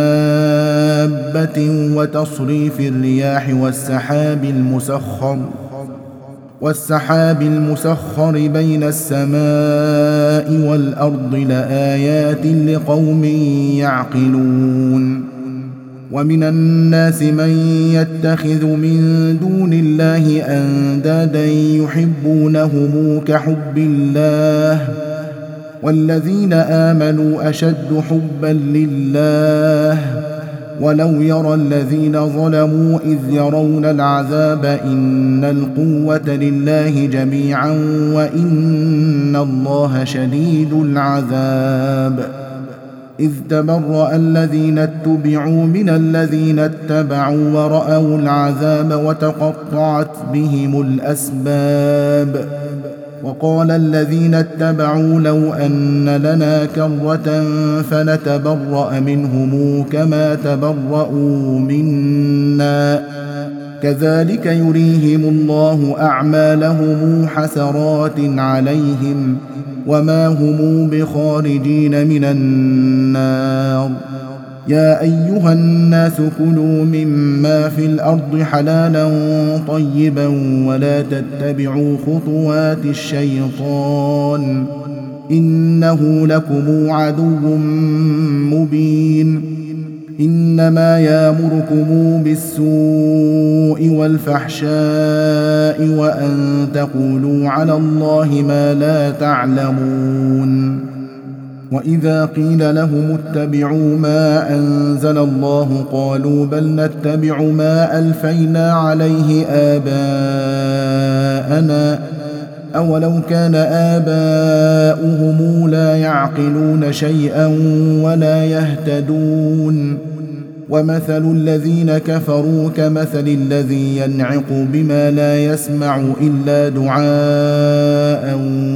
دابة وتصريف الرياح والسحاب المسخر والسحاب المسخر بين السماء والأرض لآيات لقوم يعقلون ومن الناس من يتخذ من دون الله أندادا يحبونهم كحب الله والذين آمنوا أشد حبا لله ولو يرى الذين ظلموا إذ يرون العذاب إن القوة لله جميعا وإن الله شديد العذاب إذ تبرأ الذين اتبعوا من الذين اتبعوا ورأوا العذاب وتقطعت بهم الأسباب وقال الذين اتبعوا لو أن لنا كرة فنتبرأ منهم كما تبرأوا منا كذلك يريهم الله أعمالهم حسرات عليهم وما هم بخارجين من النار يا أيها الناس كلوا مما في الأرض حلالا طيبا ولا تتبعوا خطوات الشيطان إنه لكم عدو مبين إنما يأمركم بالسوء والفحشاء وأن تقولوا على الله ما لا تعلمون. وإذا قيل لهم اتبعوا ما أنزل الله قالوا بل نتبع ما ألفينا عليه آباءنا أولو كان آباؤهم لا يعقلون شيئا ولا يهتدون. ومثل الذين كفروا كمثل الذي ينعق بما لا يسمع إلا دعاء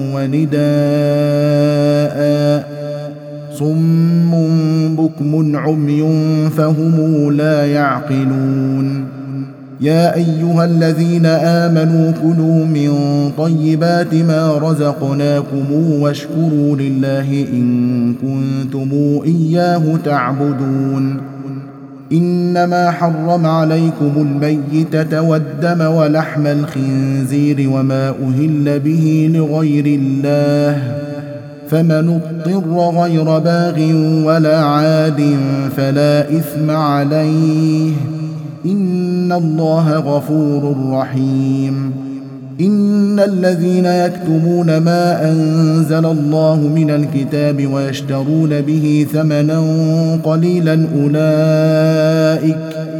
ونداء صم بكم عمي فهم لا يعقلون. يا أيها الذين آمنوا كلوا من طيبات ما رزقناكم واشكروا لله إن كنتم إياه تعبدون. إنما حرم عليكم الميتة والدم ولحم الخنزير وما أهل به لغير الله فمن اضطر غير باغ ولا عاد فلا إثم عليه إن الله غفور رحيم. إن الذين يكتمون ما أنزل الله من الكتاب ويشترون به ثمنا قليلا أولئك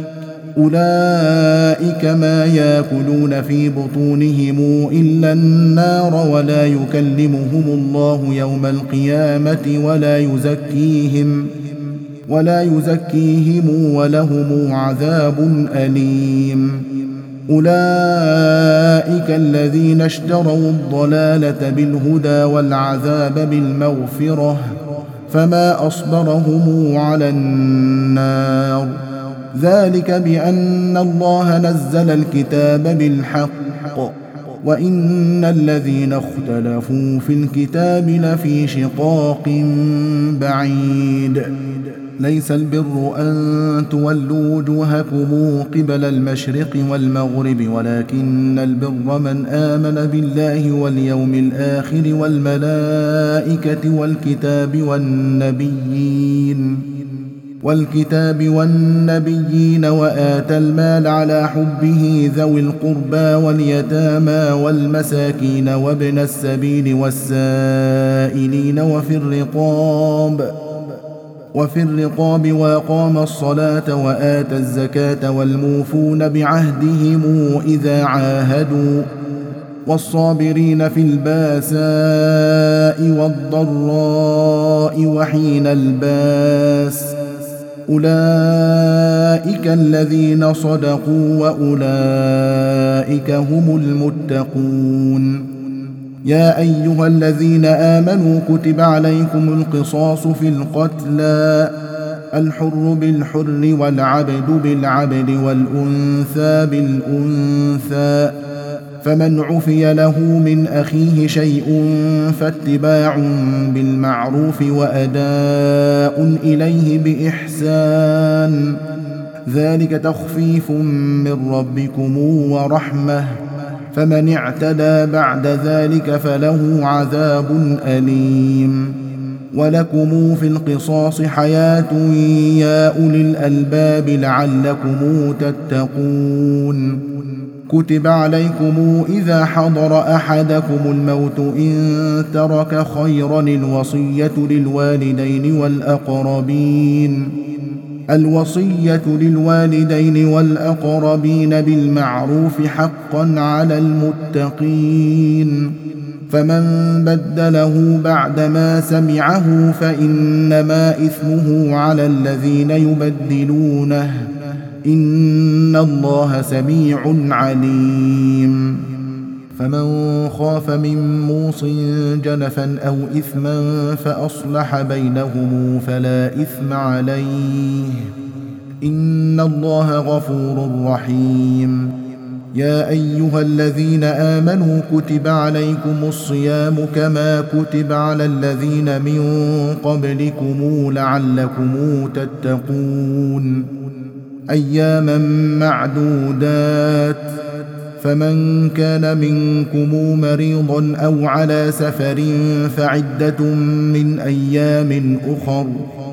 أولئك ما يأكلون في بطونهم إلا النار ولا يكلمهم الله يوم القيامة ولا يزكيهم ولا يزكيهم ولهم عذاب أليم. أولئك الذين اشتروا الضلالة بالهدى والعذاب بالمغفرة فما أصبرهم على النار ذلك بأن الله نزل الكتاب بالحق وإن الذين اختلفوا في الكتاب لفي شقاق بعيد. ليس البر أن تولوا وجوهكم قبل المشرق والمغرب ولكن البر من آمن بالله واليوم الآخر والملائكة والكتاب والنبيين والكتاب والنبيين وآتى المال على حبه ذوي القربى واليتامى والمساكين وابن السبيل والسائلين وفي الرقاب وفي الرقاب وأقام الصلاة وآتى الزكاة والموفون بعهدهم إذا عاهدوا والصابرين في الباساء والضراء وحين الباس أولئك الذين صدقوا وأولئك هم المتقون. يا أيها الذين آمنوا كتب عليكم القصاص في القتلى الحر بالحر والعبد بالعبد والأنثى بالأنثى فمن عفي له من أخيه شيء فاتباع بالمعروف وأداء إليه بإحسان ذلك تخفيف من ربكم ورحمة فمن اعتدى بعد ذلك فله عذاب أليم. ولكم في القصاص حياة يا أولي الألباب لعلكم تتقون. كتب عليكم إذا حضر أحدكم الموت إن ترك خيرا الوصية للوالدين والأقربين الوصية للوالدين والأقربين بالمعروف حقا على المتقين فمن بدله بعدما سمعه فإنما إثمه على الذين يبدلونه إن الله سميع عليم. فمن خاف من موص جنفا أو إثما فأصلح بينهم فلا إثم عليه إن الله غفور رحيم. يا أيها الذين آمنوا كتب عليكم الصيام كما كتب على الذين من قبلكم لعلكم تتقون أياما معدودات فمن كان منكم مريضا أو على سفر فعدة من أيام أخر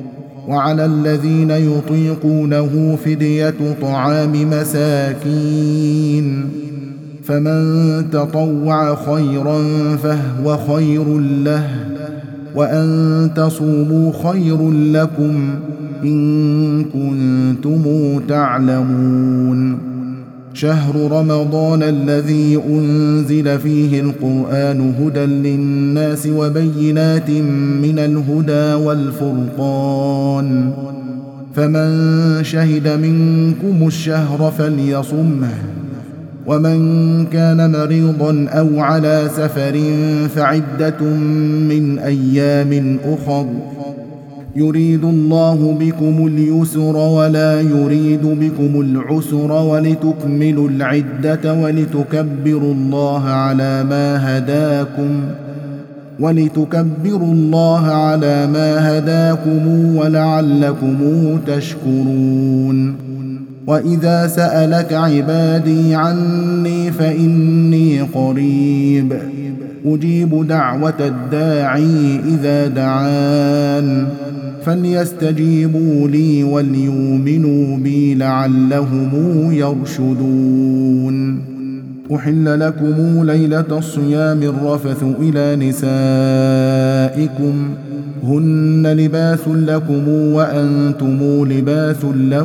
وعلى الذين يطيقونه فدية طعام مساكين فمن تطوع خيرا فهو خير له وأن تصوموا خير لكم إن كنتم تعلمون شهر رمضان الذي أنزل فيه القرآن هدى للناس وبينات من الهدى والفرقان فمن شهد منكم الشهر فليصمه ومن كان مريضا أو على سفر فعدة من أيام أخر يريد الله بكم اليسر ولا يريد بكم العسر ولتكملوا العدة ولتكبروا الله على ما هداكم ولتكبروا الله على ما هداكم ولعلكم تشكرون وإذا سألك عبادي عني فإني قريب أجيب دعوة الداعي إذا دعان فليستجيبوا لي وليؤمنوا بي لعلهم يرشدون أحل لكم ليلة الصيام الرفث إلى نسائكم هن لباس لكم وأنتم لباس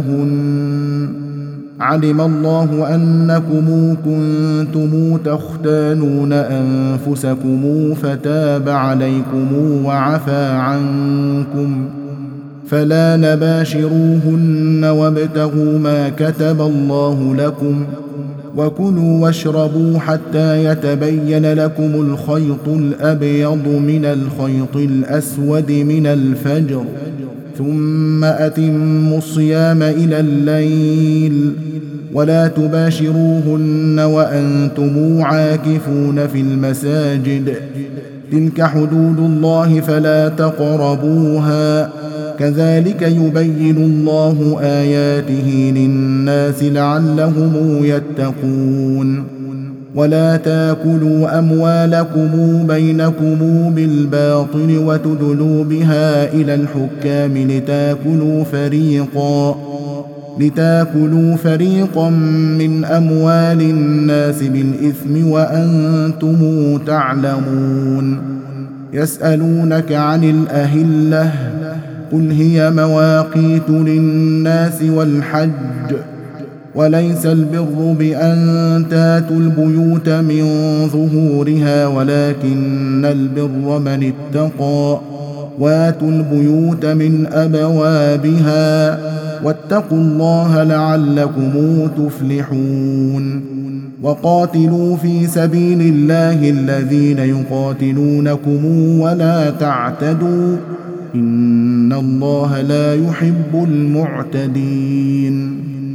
لهن علم الله أنكم كنتم تختانون أنفسكم فتاب عليكم وعفى عنكم فلا نباشروهن وابتغوا ما كتب الله لكم وكلوا واشربوا حتى يتبين لكم الخيط الأبيض من الخيط الأسود من الفجر ثم أتموا الصيام إلى الليل ولا تباشروهن وأنتم عاكفون في المساجد تلك حدود الله فلا تقربوها كذلك يبين الله آياته للناس لعلهم يتقون ولا تاكلوا أموالكم بينكم بالباطل وتدلوا بها إلى الحكام لتاكلوا فريقا لتاكلوا فريقا من أموال الناس بالإثم وأنتم تعلمون يسألونك عن الأهلة قل هي مواقيت للناس والحج وليس البر بأن تاتوا البيوت من ظهورها ولكن البر من اتقى واتوا البيوت من أبوابها واتقوا الله لعلكم تفلحون وقاتلوا في سبيل الله الذين يقاتلونكم ولا تعتدوا إن الله لا يحب المعتدين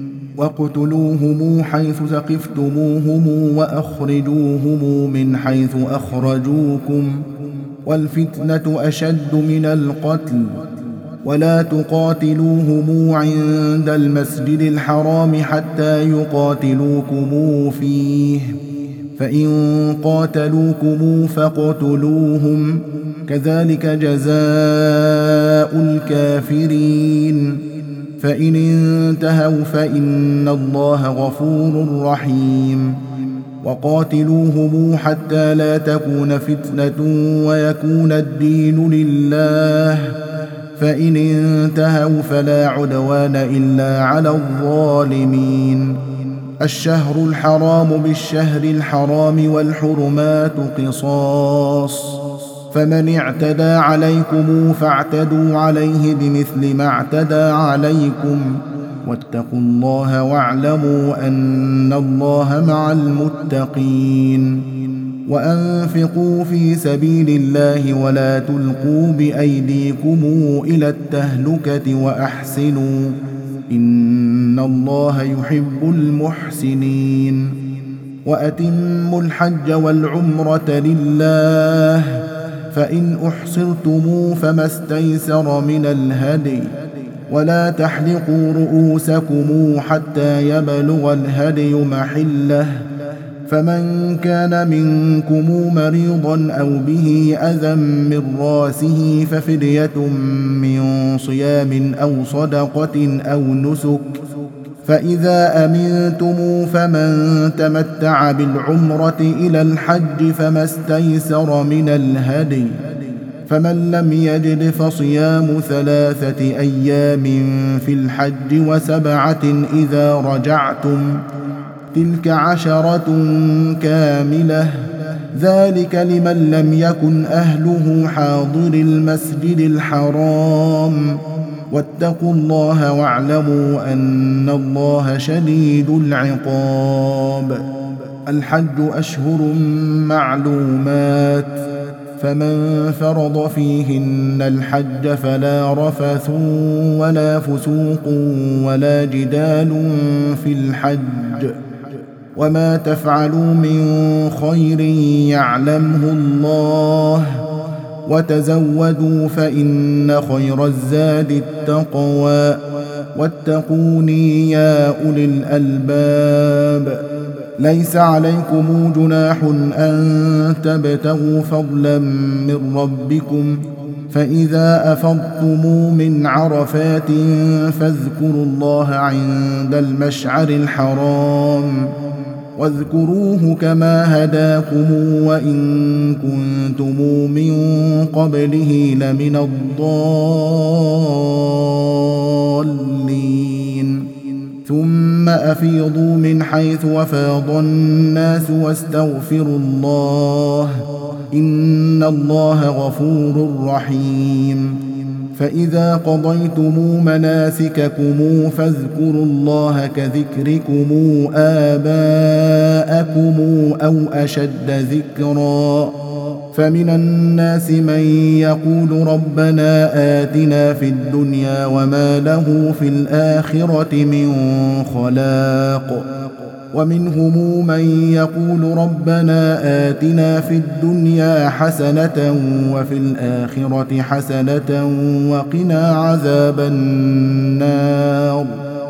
واقتلوهم حيث ثقفتموهم وأخرجوهم من حيث أخرجوكم والفتنة أشد من القتل ولا تقاتلوهم عند المسجد الحرام حتى يقاتلوكم فيه فإن قاتلوكم فاقتلوهم كذلك جزاء الكافرين فإن انتهوا فإن الله غفور رحيم وقاتلوهم حتى لا تكون فتنة ويكون الدين لله فإن انتهوا فلا عدوان إلا على الظالمين الشهر الحرام بالشهر الحرام والحرمات قصاص فمن اعتدى عليكم فاعتدوا عليه بمثل ما اعتدى عليكم واتقوا الله واعلموا أن الله مع المتقين وأنفقوا في سبيل الله ولا تلقوا بأيديكم إلى التهلكة وأحسنوا إن الله يحب المحسنين وأتموا الحج والعمرة لله فإن أحصرتم فما استيسر من الهدي ولا تحلقوا رؤوسكم حتى يبلغ الهدي محله فمن كان منكم مريضا أو به أذى من راسه ففدية من صيام أو صدقة أو نسك، فإذا أمنتم فمن تمتع بالعمرة إلى الحج فما استيسر من الهدي، فمن لم يجد فصيام ثلاثة أيام في الحج وسبعة إذا رجعتم، تلك عشرة كاملة، ذلك لمن لم يكن أهله حاضر المسجد الحرام، واتقوا الله واعلموا أن الله شديد العقاب. الحج أشهر معلومات، فمن فرض فيهن الحج فلا رفث ولا فسوق ولا جدال في الحج، وما تفعلوا من خير يعلمه الله، وتزودوا فإن خير الزاد التقوى، واتقوني يا أولي الألباب. ليس عليكم جناح أن تبتغوا فضلا من ربكم، فإذا أفضتم من عرفات فاذكروا الله عند المشعر الحرام، واذكروه كما هداكم وإن كنتم من قبله لمن الضالين. ثم أفيضوا من حيث وفاض الناس واستغفروا الله، إن الله غفور رحيم. فإذا قضيتم مناسككم فاذكروا الله كذكركم آباءكم أو أشد ذكرا، فمن الناس من يقول ربنا آتنا في الدنيا وما له في الآخرة من خلاق، ومنهم من يقول ربنا آتنا في الدنيا حسنة وفي الآخرة حسنة وقنا عذاب النار،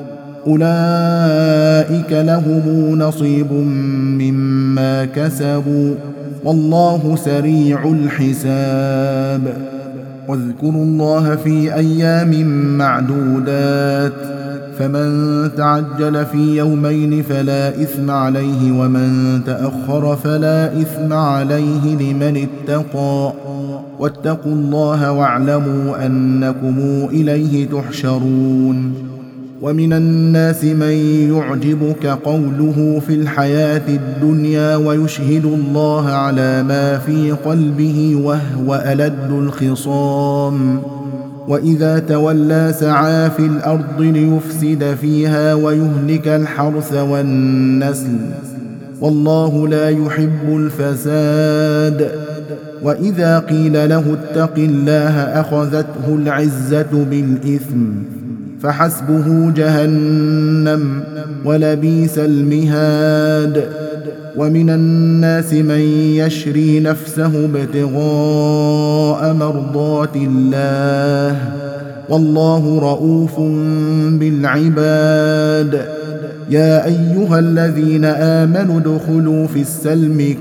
أولئك لهم نصيب مما كسبوا والله سريع الحساب. واذكروا الله في أيام معدودات، فمن تعجل في يومين فلا إثم عليه، ومن تأخر فلا إثم عليه لمن اتقى، واتقوا الله واعلموا أنكم إليه تحشرون. ومن الناس من يعجبك قوله في الحياة الدنيا ويشهد الله على ما في قلبه وهو ألد الخصام، وإذا تولى سعى في الأرض ليفسد فيها ويهلك الحرث والنسل، والله لا يحب الفساد. وإذا قيل له اتق الله أخذته العزة بالإثم، فحسبه جهنم ولبئس المهاد. ومن الناس من يشري نفسه ابتغاء مرضات الله، والله رؤوف بالعباد. يا أيها الذين آمنوا ادخلوا في السلم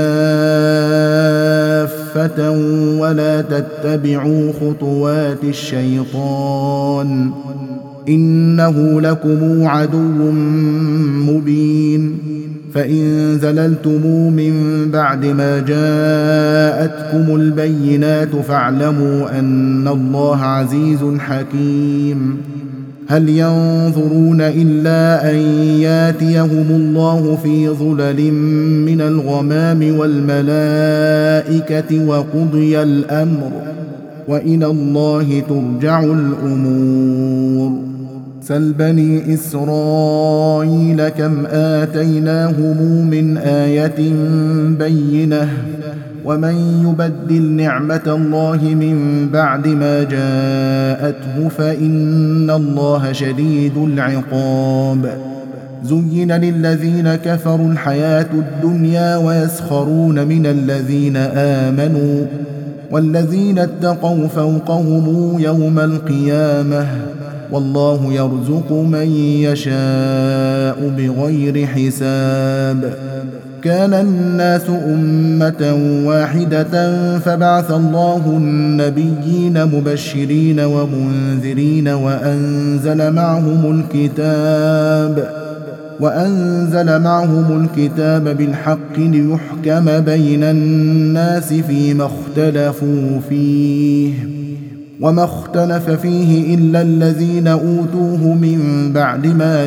كافة ولا تتبعوا خطوات الشيطان، إنه لكم عدو مبين. فإن زللتم من بعد ما جاءتكم البينات فاعلموا أن الله عزيز حكيم. هل ينظرون إلا أن ياتيهم الله في ظلل من الغمام والملائكة وقضي الأمر، وإلى الله ترجع الأمور. سل بني إسرائيل كم آتيناهم من آية بينة، ومن يبدل نعمة الله من بعد ما جاءته فإن الله شديد العقاب. زين للذين كفروا الحياة الدنيا ويسخرون من الذين آمنوا، والذين اتقوا فوقهم يوم القيامة، والله يرزق من يشاء بغير حساب. كان الناس أمة واحدة فبعث الله النبيين مبشرين ومنذرين وأنزل معهم الكتاب وأنزل معهم الكتاب بالحق ليحكم بين الناس فيما اختلفوا فيه وما اختلف فيه إلا الذين أوتوه من بعد ما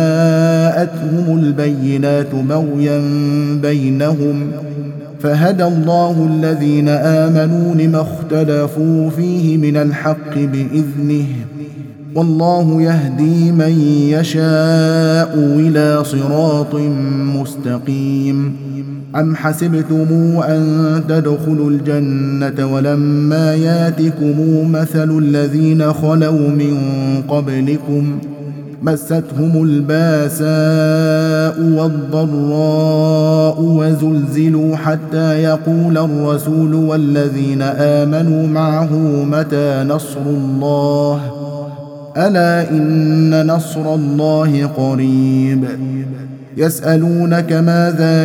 جاءتهم البينات بغيا بينهم فهدى الله الذين آمنوا لما اختلفوا فيه من الحق بإذنه والله يهدي من يشاء إلى صراط مستقيم. أم حسبتم أن تدخلوا الجنة ولما ياتكم مثل الذين خلوا من قبلكم مستهم الباساء والضراء وزلزلوا حتى يقول الرسول والذين آمنوا معه متى نصر الله ألا إن نصر الله قريب. يسألونك ماذا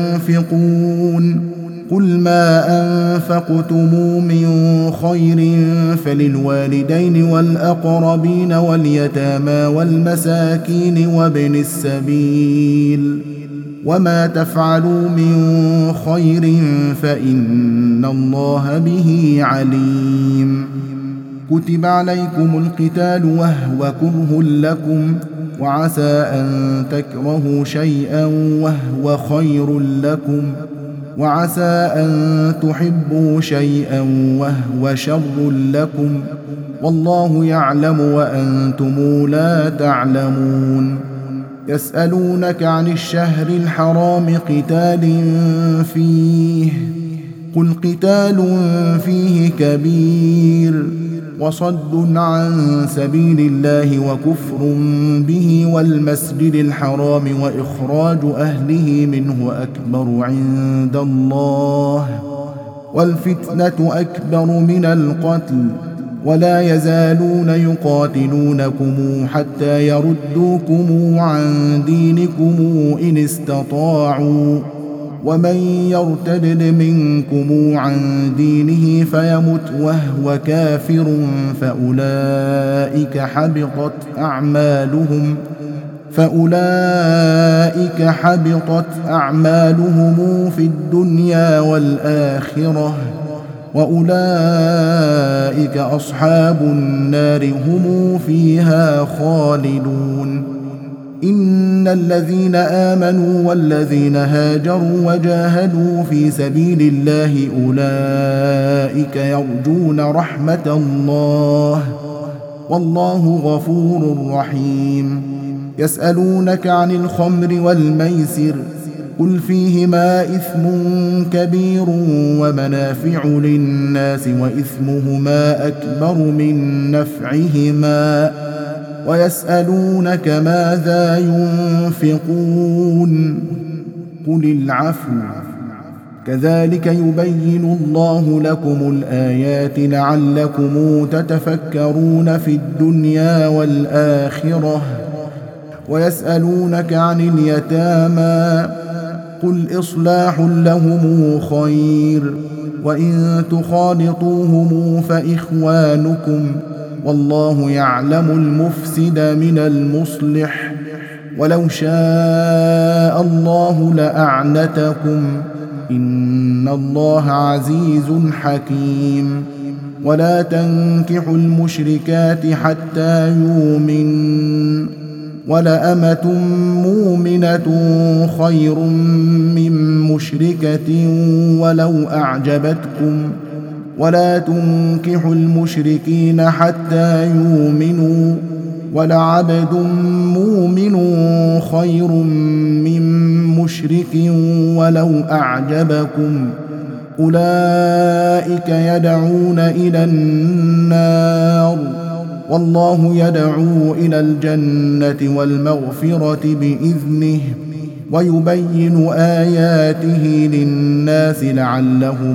ينفقون قل ما أنفقتم من خير فللوالدين والأقربين واليتامى والمساكين وابن السبيل وما تفعلوا من خير فإن الله به عليم. كتب عليكم القتال وهو كره لكم وعسى أن تكرهوا شيئا وهو خير لكم وعسى أن تحبوا شيئا وهو شر لكم والله يعلم وأنتم لا تعلمون. يسألونك عن الشهر الحرام قتال فيه قل قتال فيه كبير وصد عن سبيل الله وكفر به والمسجد الحرام وإخراج أهله منه أكبر عند الله والفتنة أكبر من القتل ولا يزالون يقاتلونكم حتى يردوكم عن دينكم إن استطاعوا ومن يرتد منكم عن دينه فيمت وهو كافر فأولئك حبطت أعمالهم فأولئك حبطت أعمالهم في الدنيا والآخرة وأولئك أصحاب النار هم فيها خالدون. إن الذين آمنوا والذين هاجروا وجاهدوا في سبيل الله أولئك يرجون رحمة الله والله غفور رحيم. يسألونك عن الخمر والميسر قل فيهما إثم كبير ومنافع للناس وإثمهما أكبر من نفعهما ويسألونك ماذا ينفقون قل العفو كذلك يبين الله لكم الآيات لعلكم تتفكرون في الدنيا والآخرة. ويسألونك عن اليتامى قل إصلاح لهم خير وإن تخالطوهم فإخوانكم والله يعلم المفسد من المصلح ولو شاء الله لأعنتكم إن الله عزيز حكيم. ولا تنكحوا المشركات حتى يؤمن ولأمة مؤمنة خير من مشركة ولو أعجبتكم ولا تنكحوا المشركين حتى يؤمنوا ولعبد مؤمن خير من مشرك ولو أعجبكم أولئك يدعون إلى النار والله يدعو إلى الجنة والمغفرة بإذنه ويبين آياته للناس لعلهم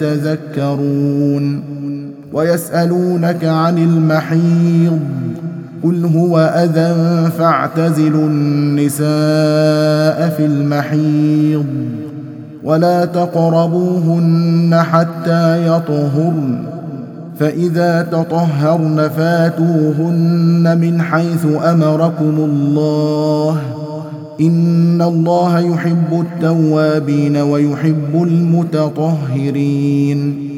يتذكرون. ويسألونك عن المحيض قل هو أذى فاعتزلوا النساء في المحيض ولا تقربوهن حتى يطهرن فإذا تطهرن فاتوهن من حيث أمركم الله إن الله يحب التوابين ويحب المتطهرين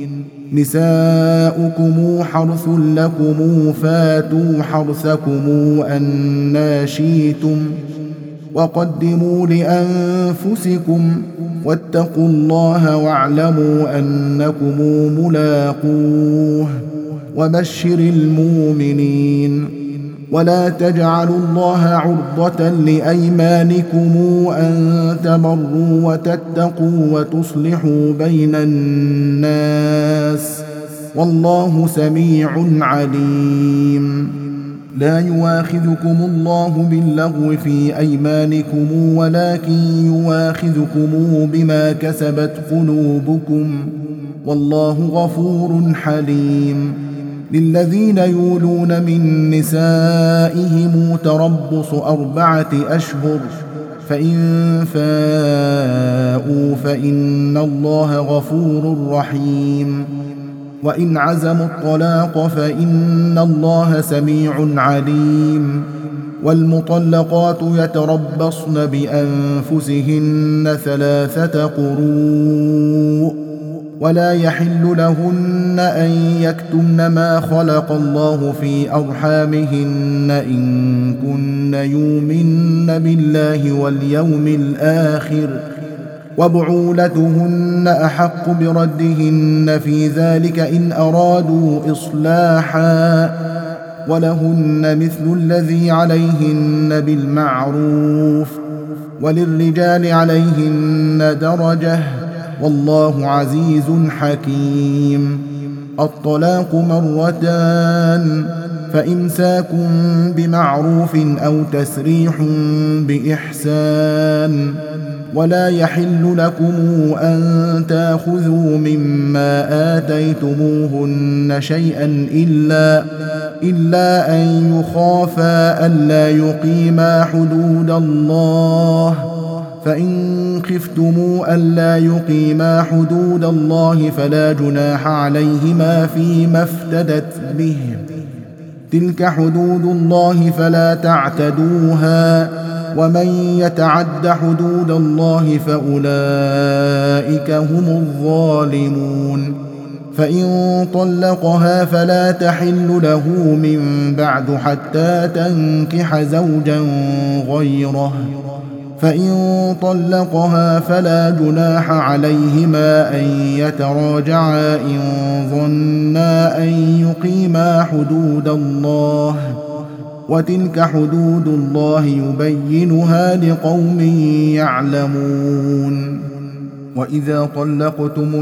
نساؤكم حرث لكم فاتوا حرثكم أنى شئتم وقدموا لأنفسكم واتقوا الله واعلموا أنكم ملاقوه وبشر المؤمنين ولا تجعلوا الله عرضة لأيمانكم أن تبروا وتتقوا وتصلحوا بين الناس والله سميع عليم لا يواخذكم الله باللغو في أيمانكم ولكن يواخذكم بما كسبت قلوبكم والله غفور حليم للذين يولون من نسائهم تربص أربعة أشهر فإن فاءوا فإن الله غفور رحيم وإن عزموا الطلاق فإن الله سميع عليم والمطلقات يتربصن بأنفسهن ثلاثة قروء ولا يحل لهن أن يكتمن ما خلق الله في أرحامهن إن كن يؤمن بالله واليوم الآخر وبعولتهن أحق بردهن في ذلك إن أرادوا إصلاحا ولهن مثل الذي عليهن بالمعروف وللرجال عليهن درجة والله عزيز حكيم الطلاق مرتان فإمساك بمعروف أو تسريح بإحسان ولا يحل لكم أن تأخذوا مما آتيتموهن شيئا إلا, إلا أن يخافا ألا يقيما حدود الله فإن خفتموا ألا يقيما حدود الله فلا جناح عليهما فيما افتدت به تلك حدود الله فلا تعتدوها ومن يتعد حدود الله فأولئك هم الظالمون فإن طلقها فلا تحل له من بعد حتى تنكح زوجا غيره فإن طلقها فلا جناح عليهما أن يتراجعا إن ظنا أن يقيما حدود الله وتلك حدود الله يبينها لقوم يعلمون وإذا طلقتم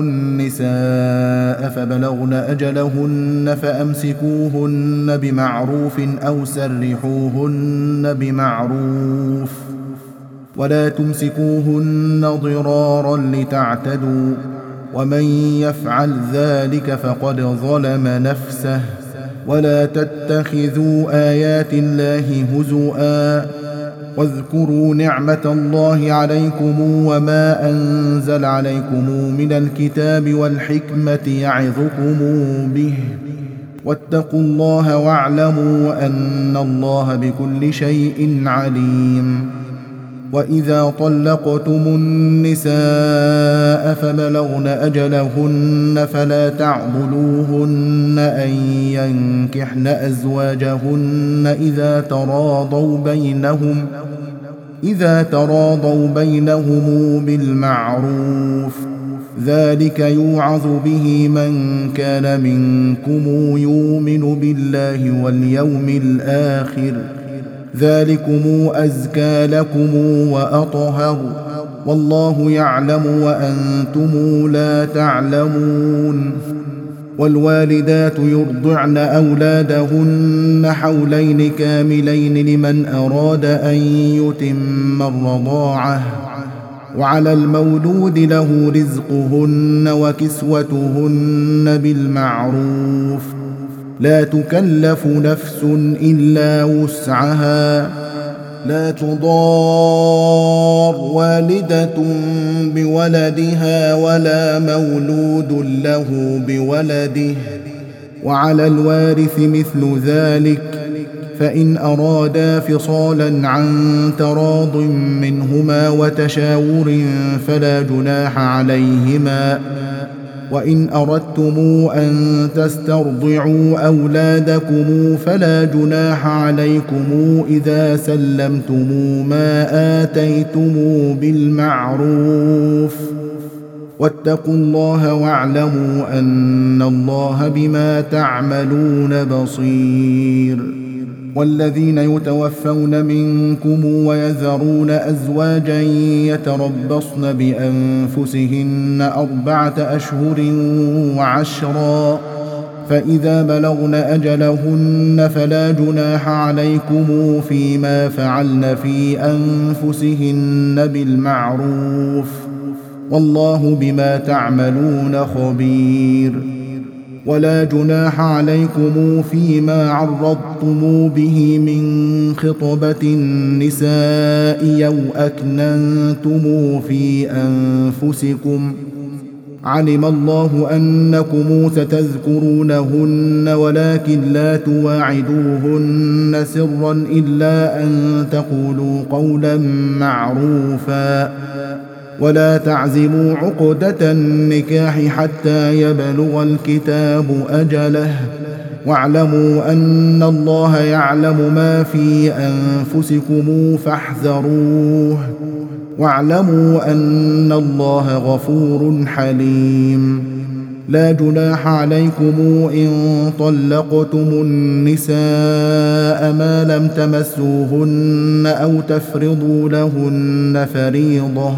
النساء فبلغن أجلهن فأمسكوهن بمعروف أو سرحوهن بمعروف ولا تمسكوهن ضرارا لتعتدوا ومن يفعل ذلك فقد ظلم نفسه ولا تتخذوا آيات الله هزؤا واذكروا نعمة الله عليكم وما أنزل عليكم من الكتاب والحكمة يعظكم به واتقوا الله واعلموا أن الله بكل شيء عليم وإذا طلقتم النساء فبلغن أجلهن فلا تعضلوهن أن ينكحن أزواجهن إذا تراضوا بينهم إذا تراضوا بينهم بالمعروف ذلك يوعظ به من كان منكم يؤمن بالله واليوم الآخر ذلكم أزكى لكم وأطهر والله يعلم وأنتم لا تعلمون والوالدات يرضعن أولادهن حولين كاملين لمن أراد أن يتم الرضاعة وعلى المولود له رزقهن وكسوتهن بالمعروف لا تكلف نفس إلا وسعها لا تضار والدة بولدها ولا مولود له بولده وعلى الوارث مثل ذلك فإن أرادا فصالا عن تراض منهما وتشاور فلا جناح عليهما وإن أردتم أن تسترضعوا أولادكم فلا جناح عليكم إذا سلمتم ما آتيتم بالمعروف واتقوا الله واعلموا أن الله بما تعملون بصير والذين يتوفون منكم ويذرون أزواجا يتربصن بأنفسهن أربعة أشهر وعشرا فإذا بلغن أجلهن فلا جناح عليكم فيما فعلن في أنفسهن بالمعروف والله بما تعملون خبير ولا جناح عليكم فيما عرضتم به من خطبة النساء أو أكننتم في أنفسكم علم الله أنكم ستذكرونهن ولكن لا تواعدوهن سرا إلا أن تقولوا قولا معروفا ولا تعزموا عقدة النكاح حتى يبلغ الكتاب أجله واعلموا أن الله يعلم ما في أنفسكم فاحذروه واعلموا أن الله غفور حليم لا جناح عليكم إن طلقتم النساء ما لم تمسوهن أو تفرضوا لهن فريضة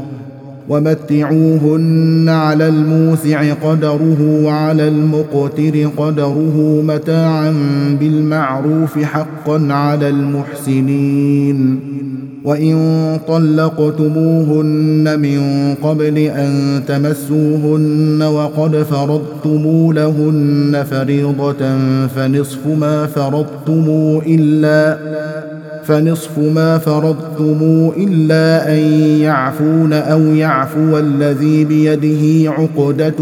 ومتعوهن على الموسع قدره وعلى المقتر قدره متاعا بالمعروف حقا على المحسنين وإن طلقتموهن من قبل أن تمسوهن وقد فرضتم لهن فريضة فنصف ما فرضتم إلا فنصف ما فرضتم إلا أن يعفون أو يعفو الذي بيده عقدة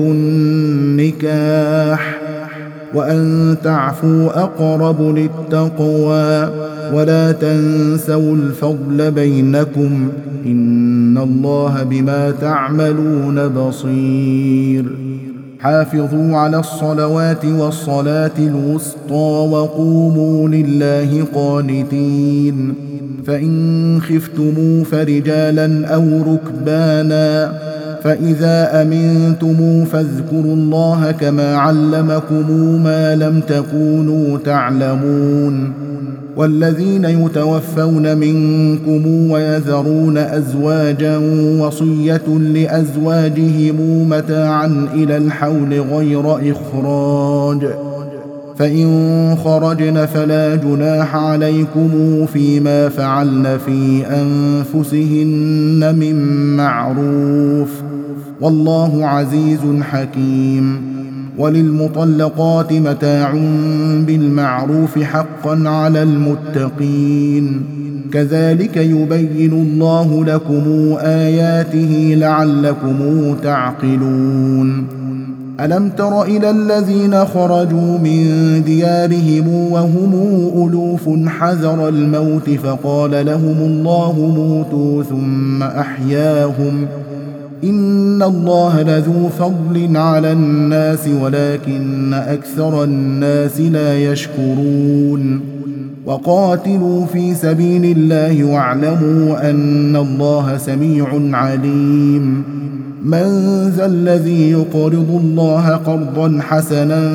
النكاح وأن تعفوا أقرب للتقوى ولا تنسوا الفضل بينكم إن الله بما تعملون بصير حافظوا على الصلوات والصلاة الوسطى وقوموا لله قانتين فإن خفتموا فرجالا أو ركبانا فإذا أمنتم فاذكروا الله كما علمكم ما لم تكونوا تعلمون والذين يتوفون منكم ويذرون أزواجا وصية لأزواجهم متاعا إلى الحول غير إخراج فإن خرجن فلا جناح عليكم فيما فعلن في أنفسهن من معروف والله عزيز حكيم وللمطلقات متاع بالمعروف حقا على المتقين كذلك يبين الله لكم آياته لعلكم تعقلون ألم تر إلى الذين خرجوا من ديارهم وهم ألوف حذر الموت فقال لهم الله موتوا ثم أحياهم إن الله لذو فضل على الناس ولكن أكثر الناس لا يشكرون وقاتلوا في سبيل الله واعلموا أن الله سميع عليم من ذا الذي يقرض الله قرضا حسنا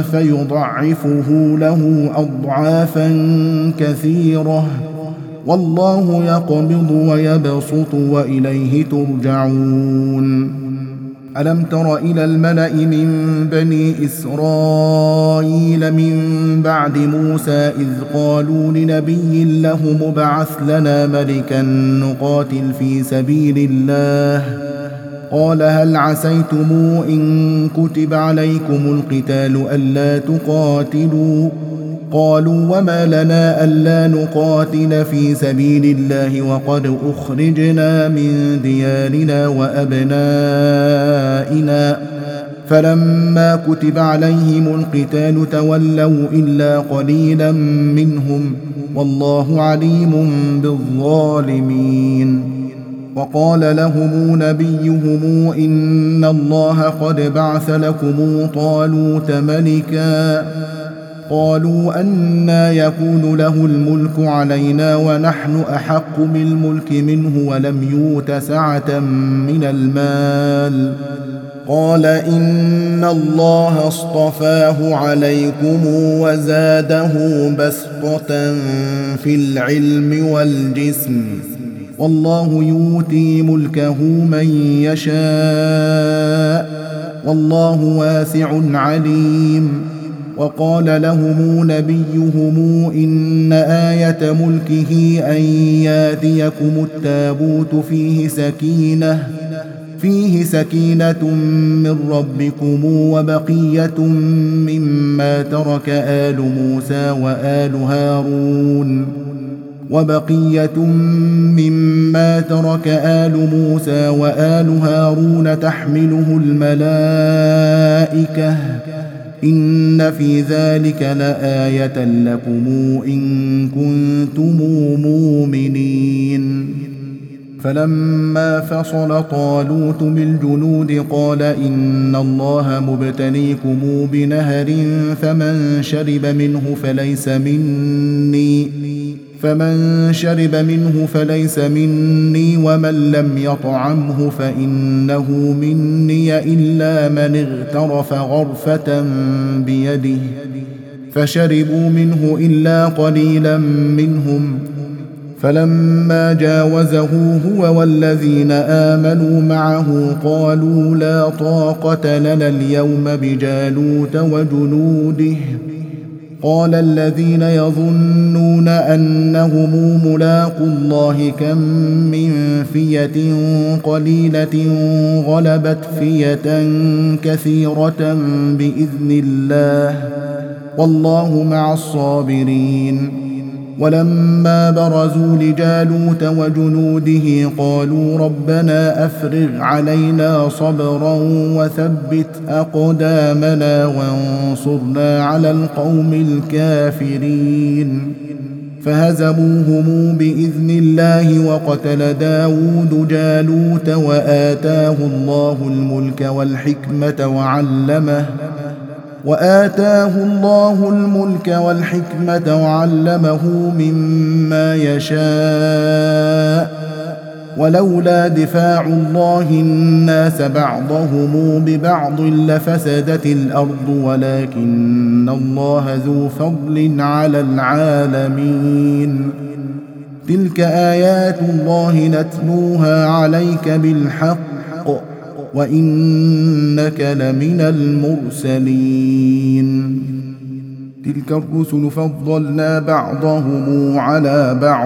فيضعفه له أضعافا كثيرة والله يقبض ويبسط وإليه ترجعون ألم تر إلى الملأ من بني إسرائيل من بعد موسى إذ قالوا لنبي له مبعث لنا ملكا نقاتل في سبيل الله قال هل عسيتم إن كتب عليكم القتال ألا تقاتلوا قالوا وما لنا ألا نقاتل في سبيل الله وقد أخرجنا من ديارنا وأبنائنا فلما كتب عليهم القتال تولوا إلا قليلا منهم والله عليم بالظالمين. وقال لهم نبيهم إن الله قد بعث لكم طالوت ملكا قالوا أنى يكون له الملك علينا ونحن أحق بالملك منه ولم يؤت سعة من المال قال إن الله اصطفاه عليكم وزاده بسطة في العلم والجسم والله يؤتي ملكه من يشاء والله واسع عليم. وقال لهم نبيهم إن آية ملكه أن ياتيكم التابوت فيه سكينة فيه سكينة من ربكم وبقية مما ترك آل موسى وآل هارون وبقية مما ترك آل موسى وآل هارون تحمله الملائكة إن في ذلك لآية لكم إن كنتم مؤمنين. فلما فصل طالوت بالجنود قال إن الله مبتليكم بنهر فمن شرب منه فليس مني فمن شرب منه فليس مني ومن لم يطعمه فإنه مني إلا من اغترف غرفة بيده فشربوا منه إلا قليلا منهم. فلما جاوزه هو والذين آمنوا معه قالوا لا طاقة لنا اليوم بجالوت وجنوده قال الذين يظنون أنهم ملاقو الله كم من فية قليلة غلبت فية كثيرة بإذن الله والله مع الصابرين. ولما برزوا لجالوت وجنوده قالوا ربنا أفرغ علينا صبرا وثبت أقدامنا وانصرنا على القوم الكافرين. فهزموهم بإذن الله وقتل داود جالوت وآتاه الله الملك والحكمة وعلمه وآتاه الله الملك والحكمة وعلمه مما يشاء ولولا دفاع الله الناس بعضهم ببعض لفسدت الأرض ولكن الله ذو فضل على العالمين. تلك آيات الله نتلوها عليك بالحق وإنك لمن المرسلين. تلك الرسل فضلنا بعضهم على بعض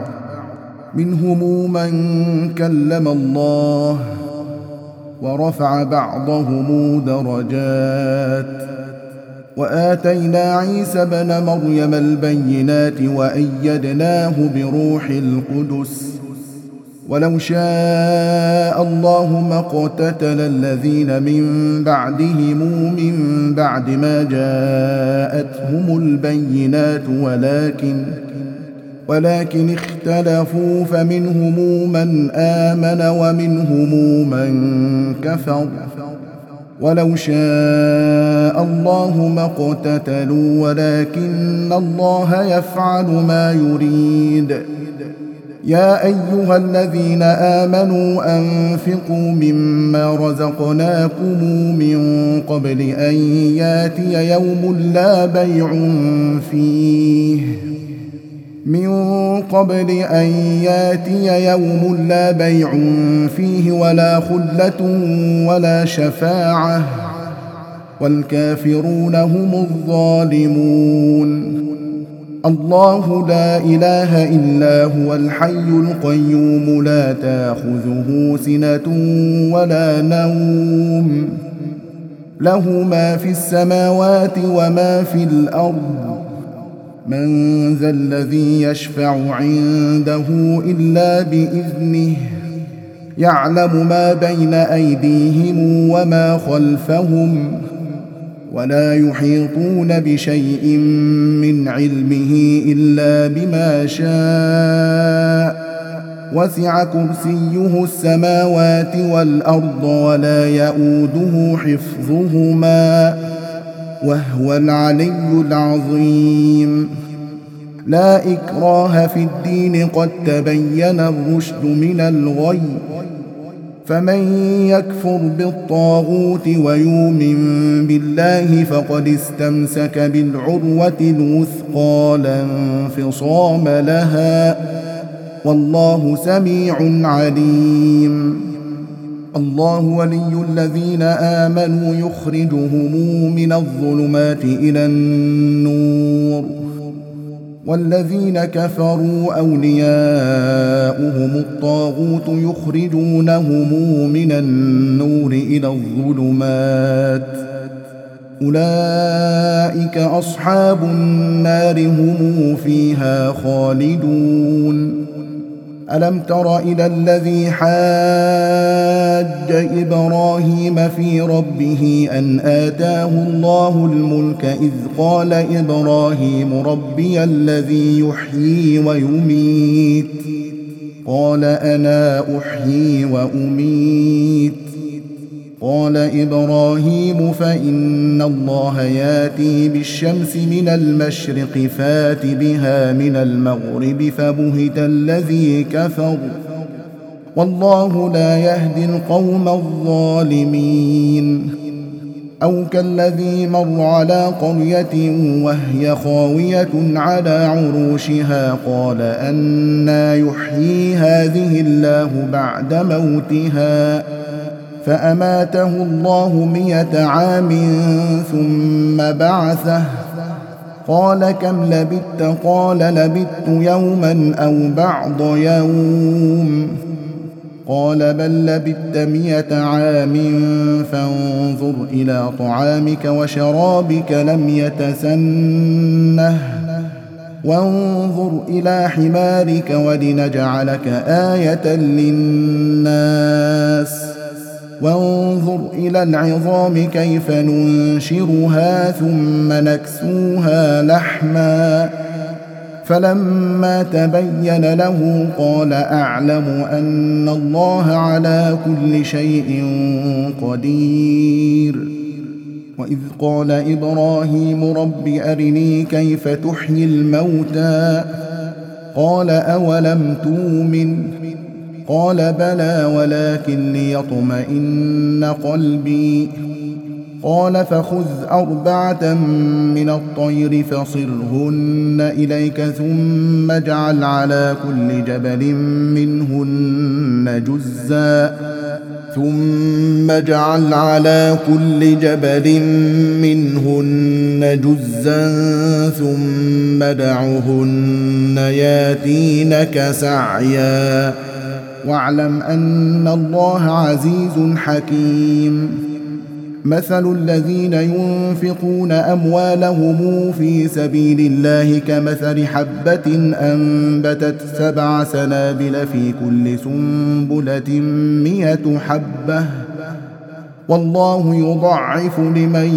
منهم من كلم الله ورفع بعضهم درجات وآتينا عيسى ابن مريم البينات وأيدناه بروح القدس ولو شاء الله ما اقتتل الذين من بعدهم من بعد ما جاءتهم البينات ولكن ولكن اختلفوا فمنهم من آمن ومنهم من كفر ولو شاء الله ما اقتتلوا ولكن الله يفعل ما يريد. يا أيها الذين آمنوا أنفقوا مما رزقناكم من قبل أن ياتي يوم لا بيع فيه من قبل أن ياتي يوم لا بيع فيه ولا خلة ولا شفاعة والكافرون هم الظالمون. الله لا إله إلا هو الحي القيوم لا تأخذه سنة ولا نوم له ما في السماوات وما في الأرض من ذا الذي يشفع عنده إلا بإذنه يعلم ما بين أيديهم وما خلفهم ولا يحيطون بشيء من علمه إلا بما شاء وسع كرسيه السماوات والأرض ولا يئوده حفظهما وهو العلي العظيم لا إكراه في الدين قد تبين الرشد من الغي فمن يكفر بالطاغوت ويؤمن بالله فقد استمسك بالعروة الوثقى لا انفصام لها والله سميع عليم الله ولي الذين آمنوا يخرجهم من الظلمات إلى النور والذين كفروا أولياؤهم الطاغوت يخرجونهم من النور إلى الظلمات أولئك أصحاب النار هم فيها خالدون ألم تر إلى الذي حاج إبراهيم في ربه أن آتاه الله الملك إذ قال إبراهيم ربي الذي يحيي ويميت قال أنا أحيي وأميت قال إبراهيم فإن الله ياتي بالشمس من المشرق فات بها من المغرب فبهت الذي كفر والله لا يهدي القوم الظالمين أو كالذي مر على قرية وهي خاوية على عروشها قال أنى يحيي هذه الله بعد موتها فأماته الله مئة عام ثم بعثه قال كم لبثت قال لبثت يوما أو بعض يوم قال بل لبثت مئة عام فانظر إلى طعامك وشرابك لم يتسنه وانظر إلى حمارك ولنجعلك آية للناس وانظر إلى العظام كيف ننشرها ثم نكسوها لحما فلما تبين له قال أعلم أن الله على كل شيء قدير وإذ قال إبراهيم رب أرني كيف تحيي الموتى قال أولم تؤمن قال بلى ولكن ليطمئن قلبي قال فخذ أربعة من الطير فصرهن إليك ثم اجعل على كل جبل منهن جزءا ثم اجعل على كل جبل منهن جزءا ثم ادعهن ياتينك سعيا واعلم أن الله عزيز حكيم مثل الذين ينفقون أموالهم في سبيل الله كمثل حبة أنبتت سبع سنابل في كل سنبلة مئة حبة والله يضعف لمن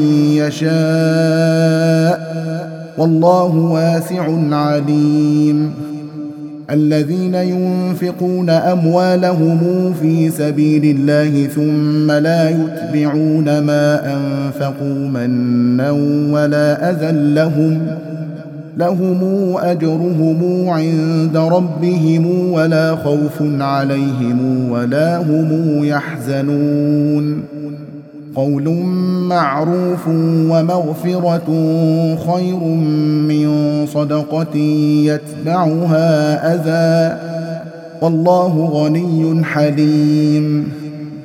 يشاء والله واسع عليم الذين ينفقون أموالهم في سبيل الله ثم لا يتبعون ما أنفقوا منا ولا أذى لهم لهم أجرهم عند ربهم ولا خوف عليهم ولا هم يحزنون قول معروف ومغفرة خير من صدقة يتبعها أذى والله غني حليم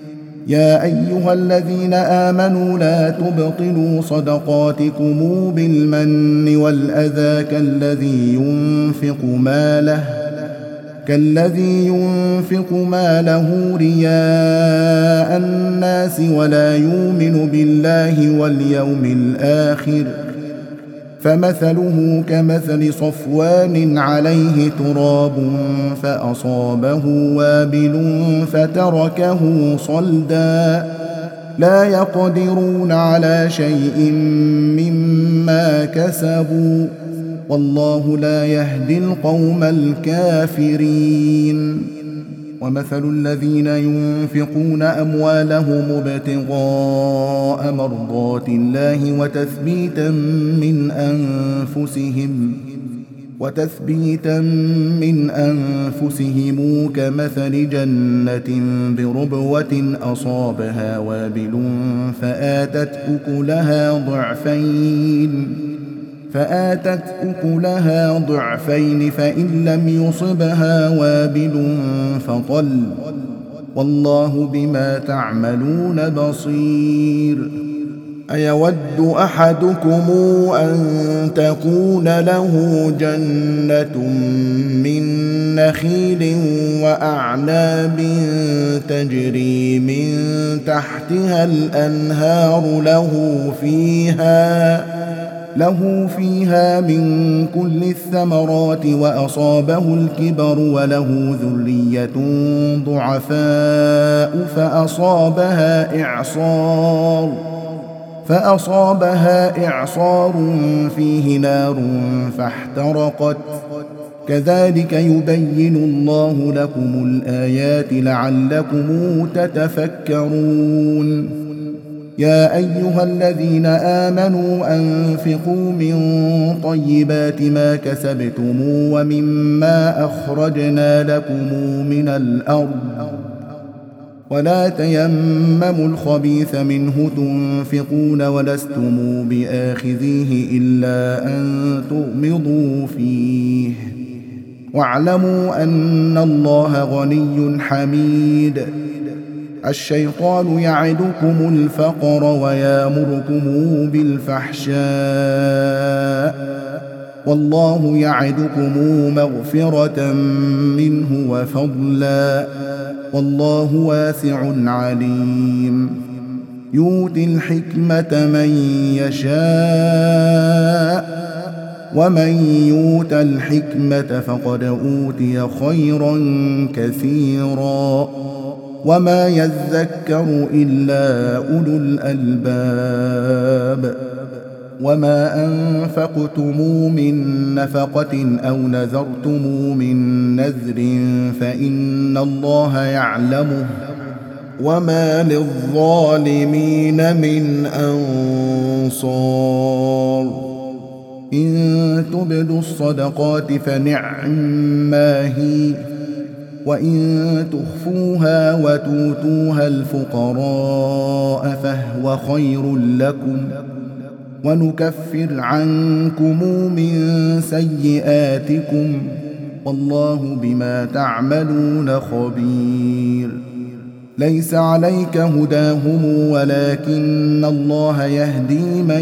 يا أيها الذين آمنوا لا تبطلوا صدقاتكم بالمن والأذى كالذي ينفق ماله كالذي ينفق ماله رياء الناس ولا يؤمن بالله واليوم الآخر فمثله كمثل صفوان عليه تراب فأصابه وابل فتركه صلدا لا يقدرون على شيء مما كسبوا والله لا يهدي القوم الكافرين ومثل الذين ينفقون أموالهم ابتغاء مرضات الله وتثبيتا من أنفسهم وتثبيتا من أنفسهم كمثل جنة بربوة أصابها وابل فآتت أكلها ضعفين فآتت أكلها ضعفين فإن لم يصبها وابل فطل والله بما تعملون بصير أيود أحدكم أن تكون له جنة من نخيل وأعناب تجري من تحتها الأنهار له فيها له فيها من كل الثمرات وأصابه الكبر وله ذرية ضعفاء فأصابها إعصار فأصابها إعصار فيه نار فاحترقت كذلك يبين الله لكم الآيات لعلكم تتفكرون يا أيها الذين آمنوا أنفقوا من طيبات ما كسبتم ومما أخرجنا لكم من الأرض ولا تيمموا الخبيث منه تنفقون ولستم بآخذيه إلا أن تغمضوا فيه واعلموا أن الله غني حميد الشيطان يعدكم الفقر ويامركم بالفحشاء والله يعدكم مغفرة منه وفضلا والله واسع عليم يؤتي الحكمة من يشاء ومن يؤت الحكمة فقد أوتي خيرا كثيرا وما يذكر إلا أولو الألباب وما أنفقتم من نفقة أو نذرتم من نذر فإن الله يعلمه وما للظالمين من أنصار إن تبدوا الصدقات فنعما هي وإن تخفوها وتؤتوها الفقراء فهو خير لكم ونكفر عنكم من سيئاتكم والله بما تعملون خبير ليس عليك هداهم ولكن الله يهدي من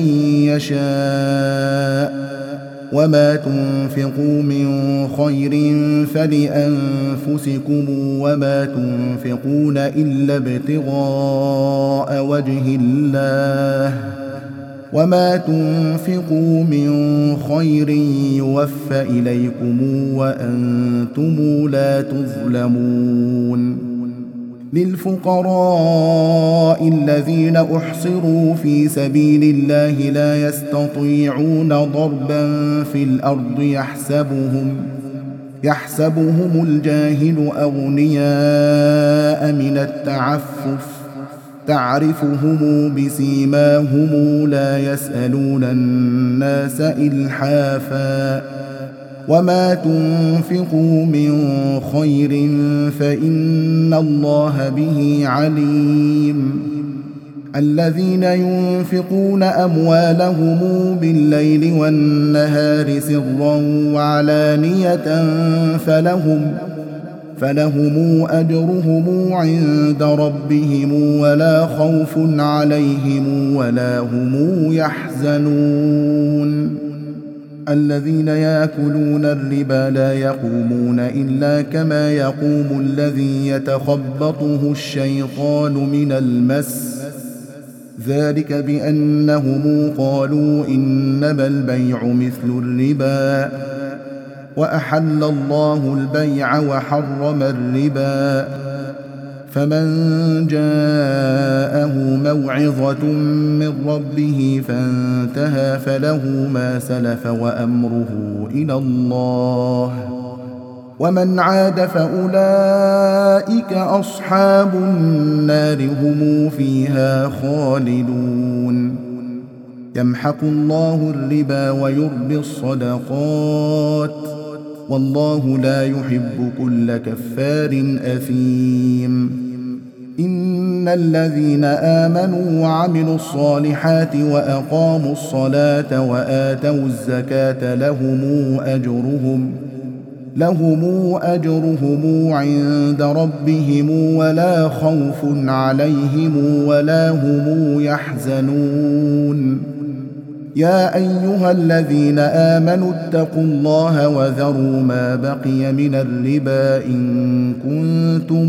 يشاء وما تنفقوا من خير فلأنفسكم وما تنفقون إلا ابتغاء وجه الله وما تنفقوا من خير يوفى إليكم وأنتم لا تظلمون للفقراء الذين أحصروا في سبيل الله لا يستطيعون ضربا في الأرض يحسبهم يحسبهم الجاهل أغنياء من التعفف تعرفهم بسيماهم لا يسألون الناس إلحافا وما تنفقوا من خير فإن الله به عليم الذين ينفقون أموالهم بالليل والنهار سرا وعلانية فلهم فلهم أجرهم عند ربهم ولا خوف عليهم ولا هم يحزنون الذين يأكلون الربا لا يقومون إلا كما يقوم الذي يتخبطه الشيطان من المس ذلك بأنهم قالوا إنما البيع مثل الربا وأحل الله البيع وحرم الربا فمن جاءه موعظة من ربه فانتهى فله ما سلف وأمره إلى الله ومن عاد فأولئك أصحاب النار هم فيها خالدون يمحق الله الربا ويربي الصدقات والله لا يحب كل كفار أثيم إن الذين آمنوا وعملوا الصالحات وأقاموا الصلاة وآتوا الزكاة لهم أجرهم لهم أجرهم عند ربهم ولا خوف عليهم ولا هم يحزنون يا أيها الذين آمنوا اتقوا الله وذروا ما بقي من الربا إن كنتم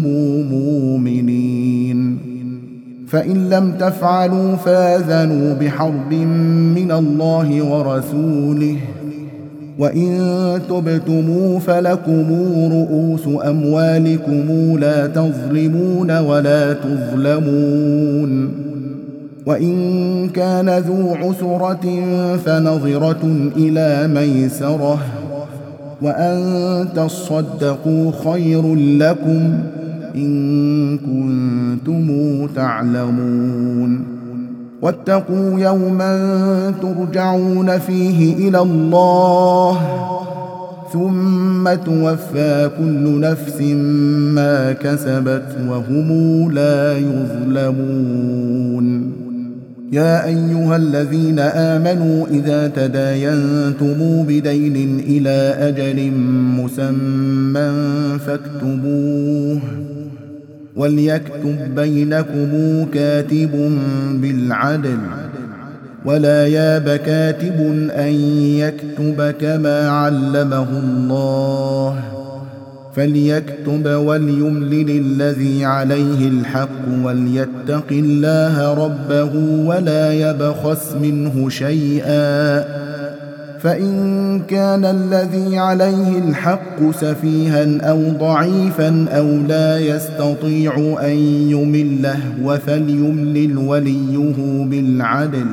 مؤمنين فإن لم تفعلوا فآذنوا بحرب من الله ورسوله وإن تبتموا فلكم رؤوس أموالكم لا تظلمون ولا تظلمون وإن كان ذو عسرة فنظرة إلى ميسرة وأن تصدقوا خير لكم إن كنتم تعلمون واتقوا يوما ترجعون فيه إلى الله ثم توفى كل نفس ما كسبت وهم لا يظلمون يا أيها الذين آمنوا إذا تداينتم بدين إلى أجل مسمى فاكتبوه وليكتب بينكم كاتب بالعدل ولا ياب كاتب أن يكتب كما علمه الله فليكتب وليملل الذي عليه الحق وليتق الله ربه ولا يبخس منه شيئا فإن كان الذي عليه الحق سفيها أو ضعيفا أو لا يستطيع أن يمله فليملل وليه بالعدل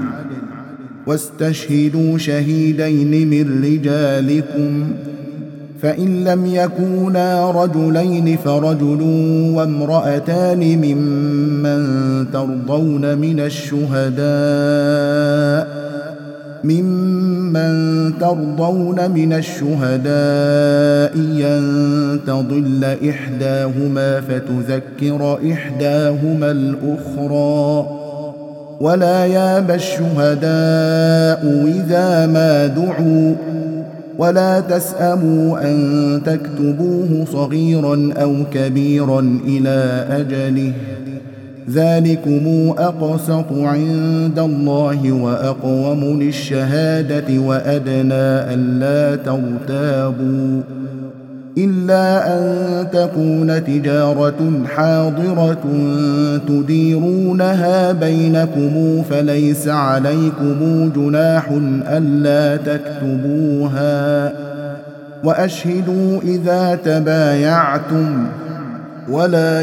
واستشهدوا شهيدين من رجالكم فإن لم يكونا رجلين فرجل وامرأتان ممن ترضون من الشهداء ممن ترضون من الشهداء أن تضل إحداهما فتذكر إحداهما الأخرى ولا ياب الشهداء إذا ما دعوا ولا تسأموا أن تكتبوه صغيرا أو كبيرا إلى أجله ذلكم أقسط عند الله وأقوم للشهادة وأدنى ألا ترتابوا إلا أن تكون تجارة حاضرة تديرونها بينكم فليس عليكم جناح ألا تكتبوها وأشهدوا إذا تبايعتم ولا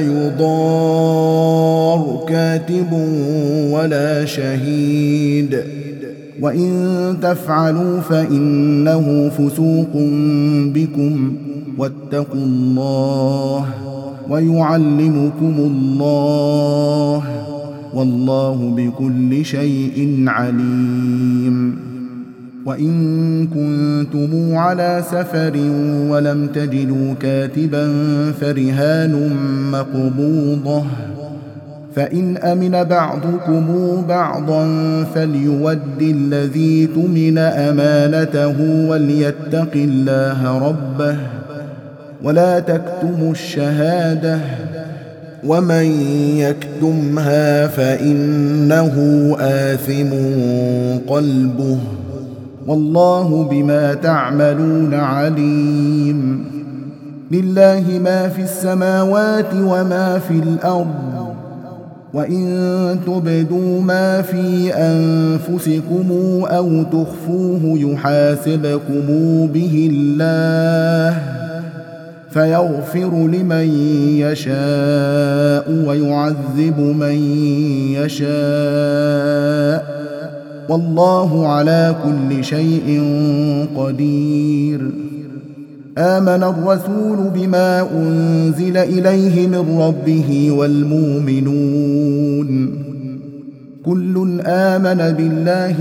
يضار كاتب ولا شهيد وإن تفعلوا فإنه فسوق بكم واتقوا الله ويعلمكم الله والله بكل شيء عليم وإن كنتم على سفر ولم تجدوا كاتبا فرهان مقبوضة فإن أمن بعضكم بعضا فليود الذي تمن أمانته وليتق الله ربه ولا تكتموا الشهادة ومن يكتمها فإنه آثم قلبه والله بما تعملون عليم. لله ما في السماوات وما في الأرض وإن تبدوا ما في أنفسكم أو تخفوه يحاسبكم به الله فيغفر لمن يشاء ويعذب من يشاء والله على كل شيء قدير. آمن الرسول بما أنزل إليه من ربه والمؤمنون كل آمن بالله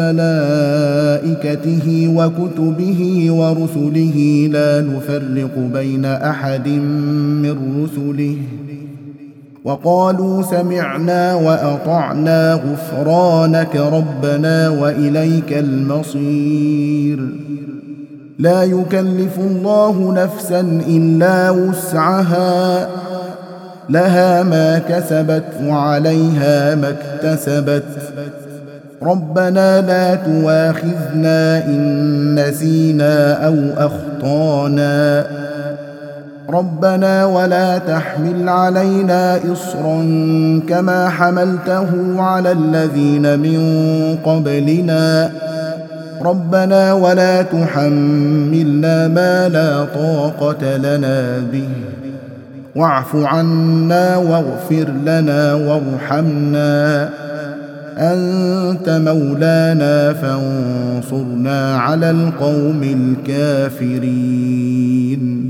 وملائكته وكتبه ورسله لا نفرق بين أحد من رسله وقالوا سمعنا وأطعنا غفرانك ربنا وإليك المصير. لا يكلف الله نفسا إلا وسعها لها ما كسبت وعليها ما اكتسبت ربنا لا تواخذنا إن نسينا أو أخطانا ربنا ولا تحمل علينا إصرا كما حملته على الذين من قبلنا ربنا ولا تحملنا ما لا طاقة لنا به واعف عنا واغفر لنا وارحمنا أنت مولانا فانصرنا على القوم الكافرين.